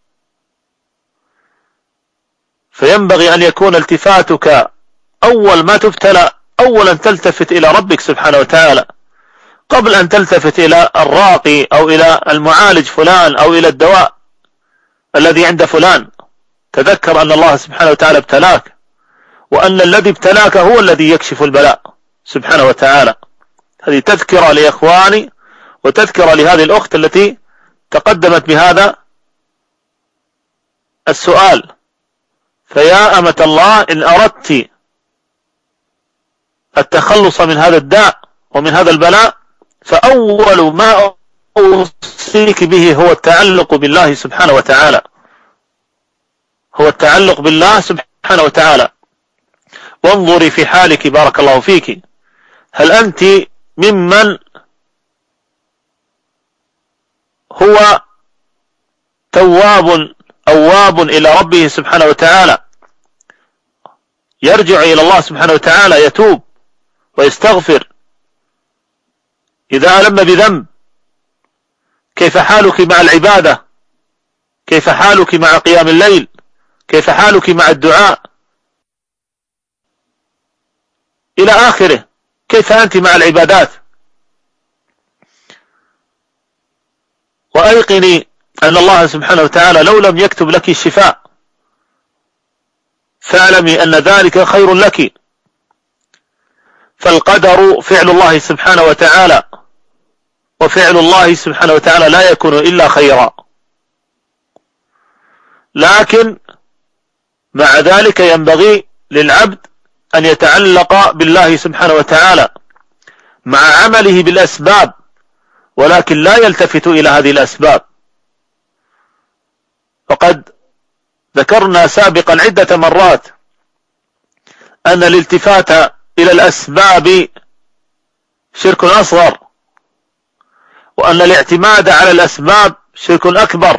فينبغي أن يكون التفاتك أول ما تبتلى أولا تلتفت إلى ربك سبحانه وتعالى، قبل أن تلتفت إلى الراقي أو إلى المعالج فلان أو إلى الدواء الذي عند فلان. تذكر أن الله سبحانه وتعالى ابتلاك، وأن الذي ابتلاك هو الذي يكشف البلاء سبحانه وتعالى. هذه تذكرة لإخواني وتذكرة لهذه الأخت التي تقدمت بهذا السؤال. فيا أمة الله، إن أردت التخلص من هذا الداء ومن هذا البلاء فأول ما أوصيك به هو التعلق بالله سبحانه وتعالى، هو التعلق بالله سبحانه وتعالى. وانظري في حالك بارك الله فيك، هل أنت ممن هو تواب أواب إلى ربه سبحانه وتعالى، يرجع إلى الله سبحانه وتعالى، يتوب ويستغفر إذا ألم بذنب؟ كيف حالك مع العبادة؟ كيف حالك مع قيام الليل؟ كيف حالك مع الدعاء إلى آخره؟ كيف أنت مع العبادات؟ وأيقني أن الله سبحانه وتعالى لو لم يكتب لك الشفاء فاعلمي أن ذلك خير لك. فالقدر فعل الله سبحانه وتعالى، وفعل الله سبحانه وتعالى لا يكون إلا خيرا، لكن مع ذلك ينبغي للعبد أن يتعلق بالله سبحانه وتعالى مع عمله بالأسباب، ولكن لا يلتفت إلى هذه الأسباب. وقد ذكرنا سابقا عدة مرات أن الالتفات إلى الأسباب شرك أصغر، وأن الاعتماد على الأسباب شرك أكبر،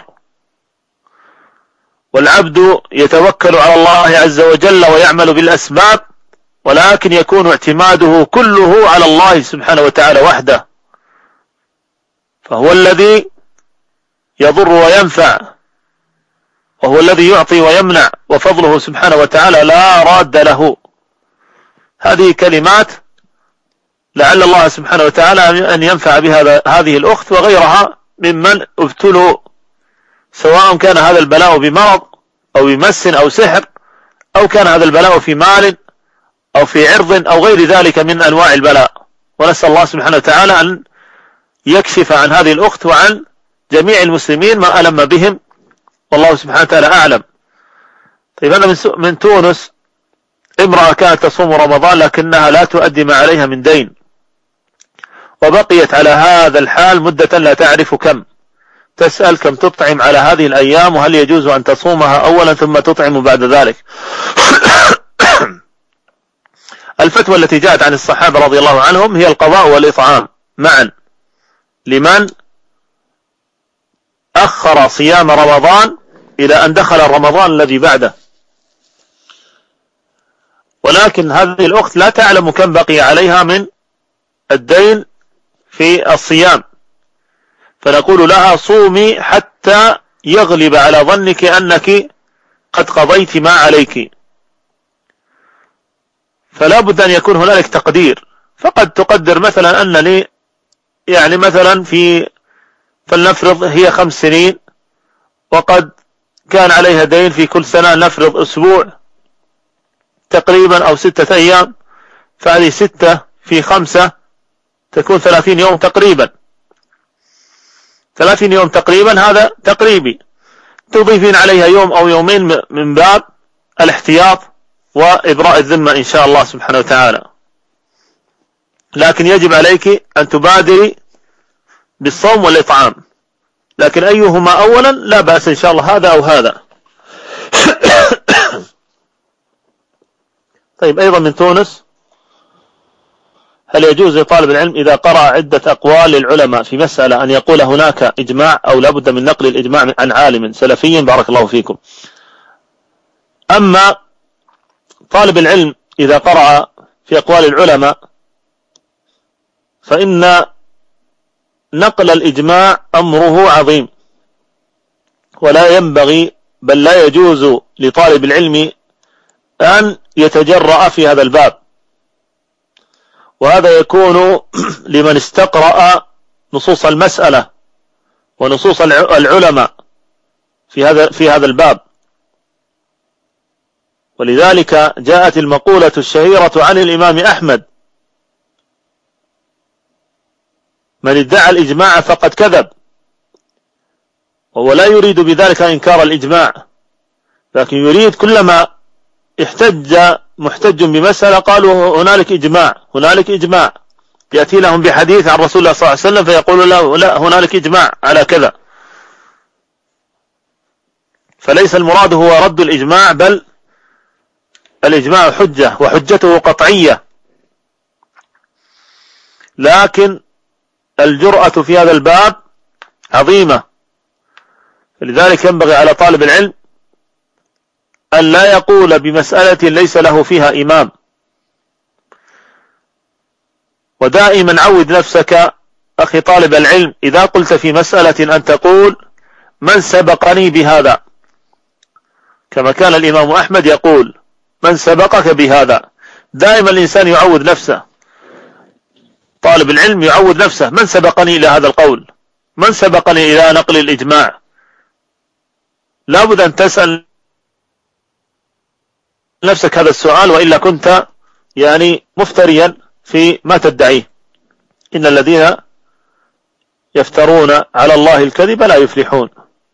والعبد يتوكل على الله عز وجل ويعمل بالأسباب، ولكن يكون اعتماده كله على الله سبحانه وتعالى وحده، فهو الذي يضر وينفع، وهو الذي يعطي ويمنع، وفضله سبحانه وتعالى لا راد له. هذه كلمات لعل الله سبحانه وتعالى أن ينفع بها هذه الأخت وغيرها ممن ابتلوا، سواء كان هذا البلاء بمرض أو بمس أو سحر، أو كان هذا البلاء في مال أو في عرض أو غير ذلك من أنواع البلاء. ونسأل الله سبحانه وتعالى أن يكشف عن هذه الأخت وعن جميع المسلمين ما ألم بهم، والله سبحانه وتعالى أعلم. طيب، أنا من تونس، امرأة كانت تصوم رمضان لكنها لا تؤدي ما عليها من دين، وبقيت على هذا الحال مدة لا تعرف كم. تسأل كم تطعم على هذه الأيام، وهل يجوز أن تصومها أولا ثم تطعم بعد ذلك؟ الفتوى التي جاءت عن الصحابة رضي الله عنهم هي القضاء والإطعام معا لمن أخر صيام رمضان إلى أن دخل رمضان الذي بعده. ولكن هذه الأخت لا تعلم كم بقي عليها من الدين في الصيام، فنقول لها صومي حتى يغلب على ظنك أنك قد قضيت ما عليك. فلا بد أن يكون هنالك تقدير، فقد تقدر مثلا أنني يعني مثلا فلنفرض هي 5 سنين، وقد كان عليها دين في كل سنة نفرض أسبوع تقريبا أو 6 أيام، فهذه 6 في 5 تكون 30 يوم تقريبا. 30 يوم تقريبا، هذا تقريبي، تضيفين عليها يوم أو يومين من باب الاحتياط وإبراء الذمة إن شاء الله سبحانه وتعالى. لكن يجب عليك أن تبادري بالصوم والإطعام، لكن أيهما أولا لا بأس إن شاء الله، هذا أو هذا. طيب، أيضا من تونس، هل يجوز لطالب العلم إذا قرأ عدة أقوال للعلماء في مسألة أن يقول هناك إجماع، أو لابد من نقل الإجماع عن عالم سلفي؟ بارك الله فيكم. أما طالب العلم إذا قرأ في أقوال العلماء فإن نقل الإجماع أمره عظيم، ولا ينبغي بل لا يجوز لطالب العلم أن يتجرأ في هذا الباب، وهذا يكون لمن استقرأ نصوص المسألة ونصوص العلماء في هذا الباب. ولذلك جاءت المقولة الشهيرة عن الإمام أحمد: من ادعى الإجماع فقد كذب. وهو لا يريد بذلك إنكار الإجماع، لكن يريد كلما احتج محتج بمسألة قالوا هنالك إجماع، هنالك إجماع، يأتي لهم بحديث عن رسول الله صلى الله عليه وسلم فيقول له لا، هنالك إجماع على كذا. فليس المراد هو رد الإجماع، بل الإجماع حجة، وحجته قطعية، لكن الجرأة في هذا الباب عظيمة. لذلك ينبغي على طالب العلم أن لا يقول بمسألة ليس له فيها إمام. ودائما عود نفسك أخي طالب العلم إذا قلت في مسألة أن تقول من سبقني بهذا، كما كان الإمام أحمد يقول من سبقك بهذا. دائما الإنسان يعود نفسه، طالب العلم يعود نفسه: من سبقني إلى هذا القول؟ من سبقني إلى نقل الإجماع؟ لا بد أن تسأل نفسك هذا السؤال، وإلا كنت يعني مفتريا في ما تدعيه. إن الذين يفترون على الله الكذب لا يفلحون.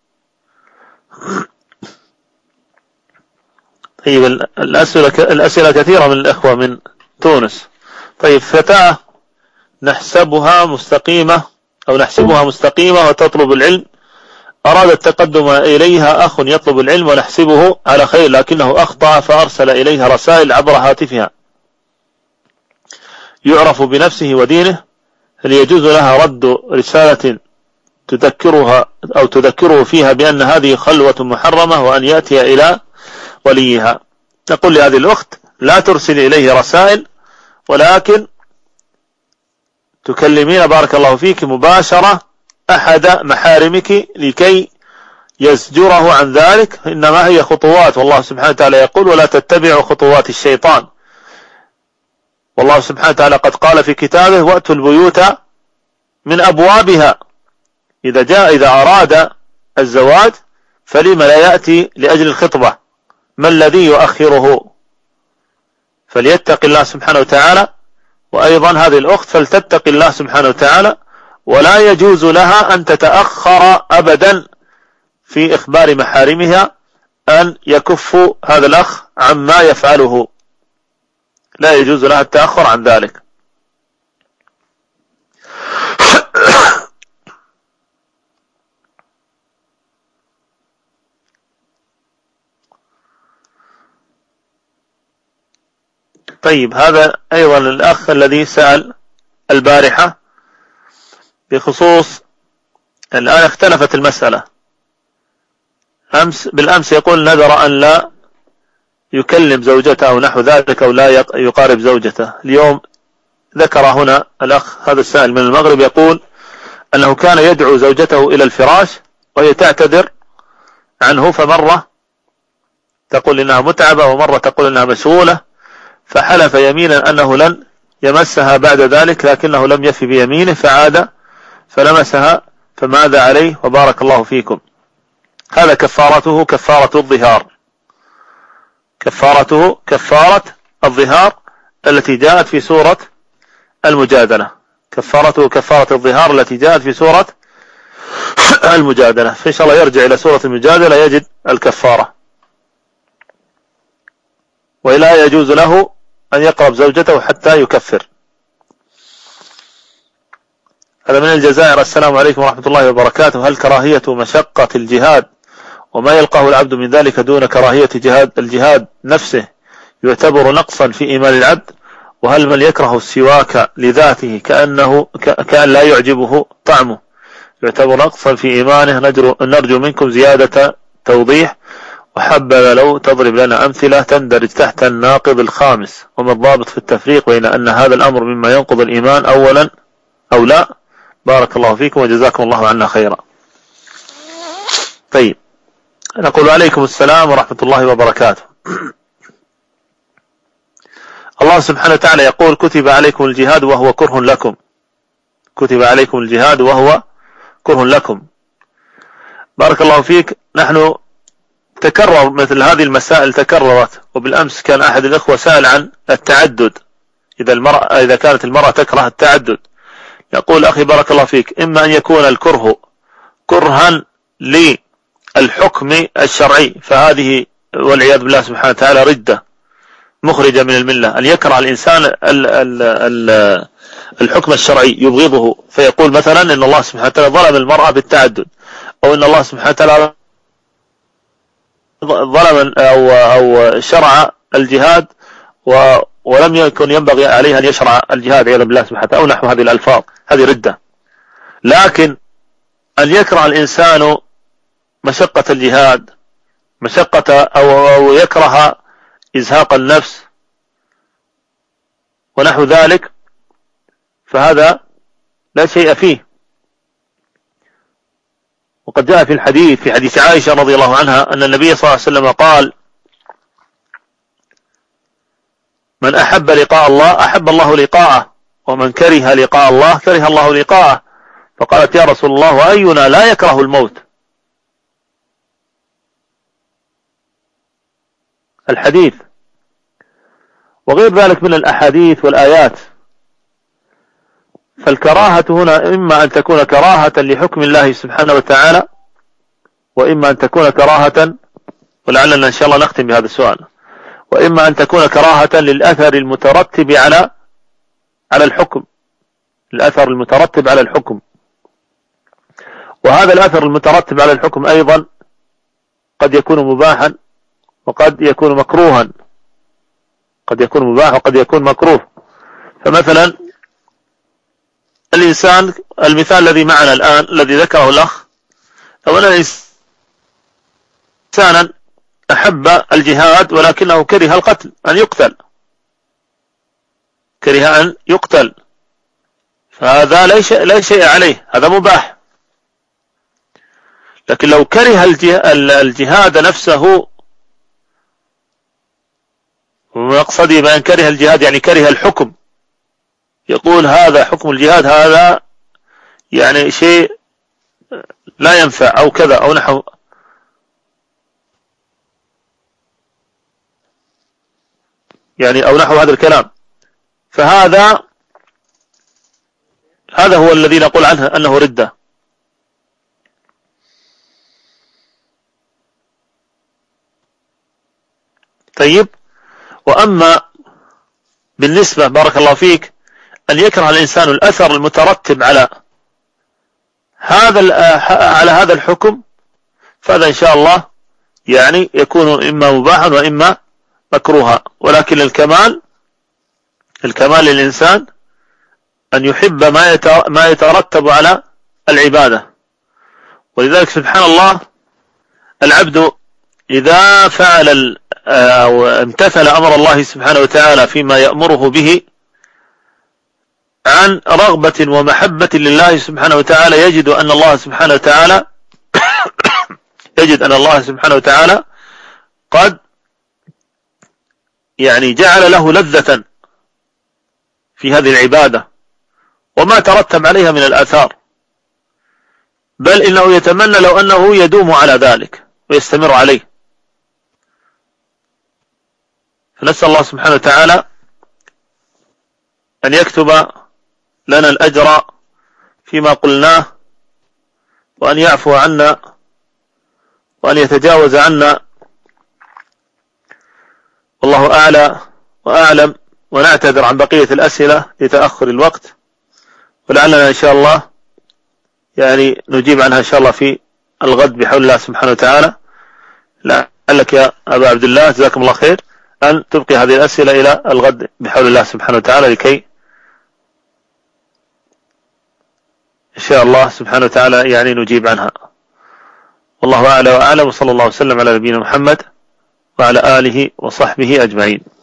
طيب الأسئلة كثيرة من الإخوة من تونس. طيب فتاة نحسبها مستقيمة وتطلب العلم، أراد التقدم إليها أخ يطلب العلم ونحسبه على خير لكنه أخطأ فأرسل إليها رسائل عبر هاتفها يعرف بنفسه ودينه، هل يجوز لها رد رسالة تذكره فيها بأن هذه خلوة محرمة وأن يأتي إلى وليها؟ نقول لهذه الأخت لا ترسل إليه رسائل، ولكن تكلمين بارك الله فيك مباشرة أحد محارمك لكي يزجره عن ذلك، إنما هي خطوات، والله سبحانه وتعالى يقول ولا تتبعوا خطوات الشيطان، والله سبحانه وتعالى قد قال في كتابه وأتوا البيوت من أبوابها. إذا أراد الزواج فلما لا يأتي لأجل الخطبة؟ ما الذي يؤخره؟ فليتق الله سبحانه وتعالى. وأيضا هذه الأخت فلتتق الله سبحانه وتعالى، ولا يجوز لها أن تتأخر أبدا في إخبار محارمها أن يكفوا هذا الأخ عما يفعله، لا يجوز لها التأخر عن ذلك. طيب هذا أيضا الأخ الذي سأل البارحة بخصوص، الآن اختلفت المسألة، بالأمس يقول نذر أن لا يكلم زوجته أو نحو ذلك أو لا يقارب زوجته. اليوم ذكر هنا الأخ هذا السائل من المغرب يقول أنه كان يدعو زوجته إلى الفراش وهي تعتذر عنه، فمرة تقول إنها متعبة ومرة تقول إنها مشغولة، فحلف يمينا أنه لن يمسها بعد ذلك، لكنه لم يفي بيمينه فعاد فلمسها، فماذا عليه؟ وبارك الله فيكم. هذا كفارته كفارة الظهار، كفارة الظهار التي جاءت في سورة المجادلة، كفارته كفارة الظهار التي جاءت في سورة المجادلة، فإن شاء الله يرجع إلى سورة المجادلة يجد الكفارة. ولا يجوز له أن يقرب زوجته حتى يكفر. هذا من الجزائر. السلام عليكم ورحمة الله وبركاته. هل كراهية مشقة الجهاد وما يلقاه العبد من ذلك دون كراهية الجهاد نفسه يعتبر نقصا في إيمان العبد؟ وهل من يكره السواك لذاته كأن لا يعجبه طعمه يعتبر نقصا في إيمانه؟ نرجو منكم زيادة توضيح، وحبذا لو تضرب لنا أمثلة تندرج تحت الناقض الخامس، وما الضابط في التفريق بين أن هذا الأمر مما ينقض الإيمان أولا أو لا؟ بارك الله فيكم وجزاكم الله عنا خيرا. طيب نقول عليكم السلام ورحمة الله وبركاته. الله سبحانه وتعالى يقول كتب عليكم الجهاد وهو كره لكم، كتب عليكم الجهاد وهو كره لكم. بارك الله فيك. نحن تكرر مثل هذه المسائل تكررت، وبالأمس كان أحد الأخوة سأل عن التعدد، إذا كانت المرأة تكره التعدد، يقول أخي بارك الله فيك إما أن يكون الكره كرها للحكم الشرعي، فهذه والعياذ بالله سبحانه وتعالى ردة مخرجة من الملة، أن يكره الإنسان الحكم الشرعي يبغضه، فيقول مثلا إن الله سبحانه وتعالى ظلم المرأة بالتعدد، أو إن الله سبحانه وتعالى ظلم أو شرع الجهاد ولم يكن ينبغي عليه أن يشرع الجهاد عياذا بالله سبحانه وتعالى، أو نحو هذه الألفاظ، هذه ردة. لكن أن يكره الإنسان مشقة الجهاد، أو يكره إزهاق النفس ونحو ذلك، فهذا لا شيء فيه. وقد جاء في الحديث في حديث عائشة رضي الله عنها أن النبي صلى الله عليه وسلم قال من أحب لقاء الله أحب الله لقاءه، ومن كره لقاء الله كره الله لقاءه. فقالت يا رسول الله وأينا لا يكره الموت؟ الحديث وغير ذلك من الأحاديث والآيات. فالكراهة هنا إما أن تكون كراهة لحكم الله سبحانه وتعالى، وإما أن تكون كراهة، ولعلنا إن شاء الله نختم بهذا السؤال، وإما أن تكون كراهة للأثر المترتب على الحكم، الأثر المترتب على الحكم. وهذا الأثر المترتب على الحكم أيضا قد يكون مباحا وقد يكون مكروها، قد يكون مباح وقد يكون مكروه. فمثلا الإنسان، المثال الذي معنا الآن الذي ذكره الأخ، لو أن إنسانا أحب الجهاد ولكنه كره القتل، أن يقتل، كره أن يقتل، فهذا لا شيء عليه، هذا مباح. لكن لو كره الجهاد نفسه، ومقصدي بأن كره الجهاد يعني كره الحكم، يقول هذا حكم الجهاد، هذا يعني شيء لا ينفع أو كذا أو نحو، يعني أو نحو هذا الكلام، فهذا هو الذي نقول عنه أنه ردة. طيب، وأما بالنسبة بارك الله فيك أن يكره الإنسان الأثر المترتب على هذا الحكم، فهذا إن شاء الله يعني يكون إما مباحا وإما مكروها. ولكن الكمال للإنسان أن يحب ما يترتب على العبادة. ولذلك سبحان الله العبد إذا فعل أو امتثل أمر الله سبحانه وتعالى فيما يأمره به عن رغبة ومحبة لله سبحانه وتعالى، يجد أن الله سبحانه وتعالى قد يعني جعل له لذة في هذه العبادة وما ترتب عليها من الآثار، بل إنه يتمنى لو أنه يدوم على ذلك ويستمر عليه. فنسأل الله سبحانه وتعالى أن يكتب لنا الأجر فيما قلناه، وأن يعفو عنا وأن يتجاوز عنا، والله أعلى وأعلم. ونعتذر عن بقية الأسئلة لتأخر الوقت، ولعلنا إن شاء الله يعني نجيب عنها إن شاء الله في الغد بحول الله سبحانه وتعالى. لعلك يا أبا عبد الله جزاكم الله خير أن تبقي هذه الأسئلة إلى الغد بحول الله سبحانه وتعالى، لكي إن شاء الله سبحانه وتعالى يعني نجيب عنها. والله أعلى وأعلم، وصلى الله وسلم على نبينا محمد وعلى آله وصحبه أجمعين.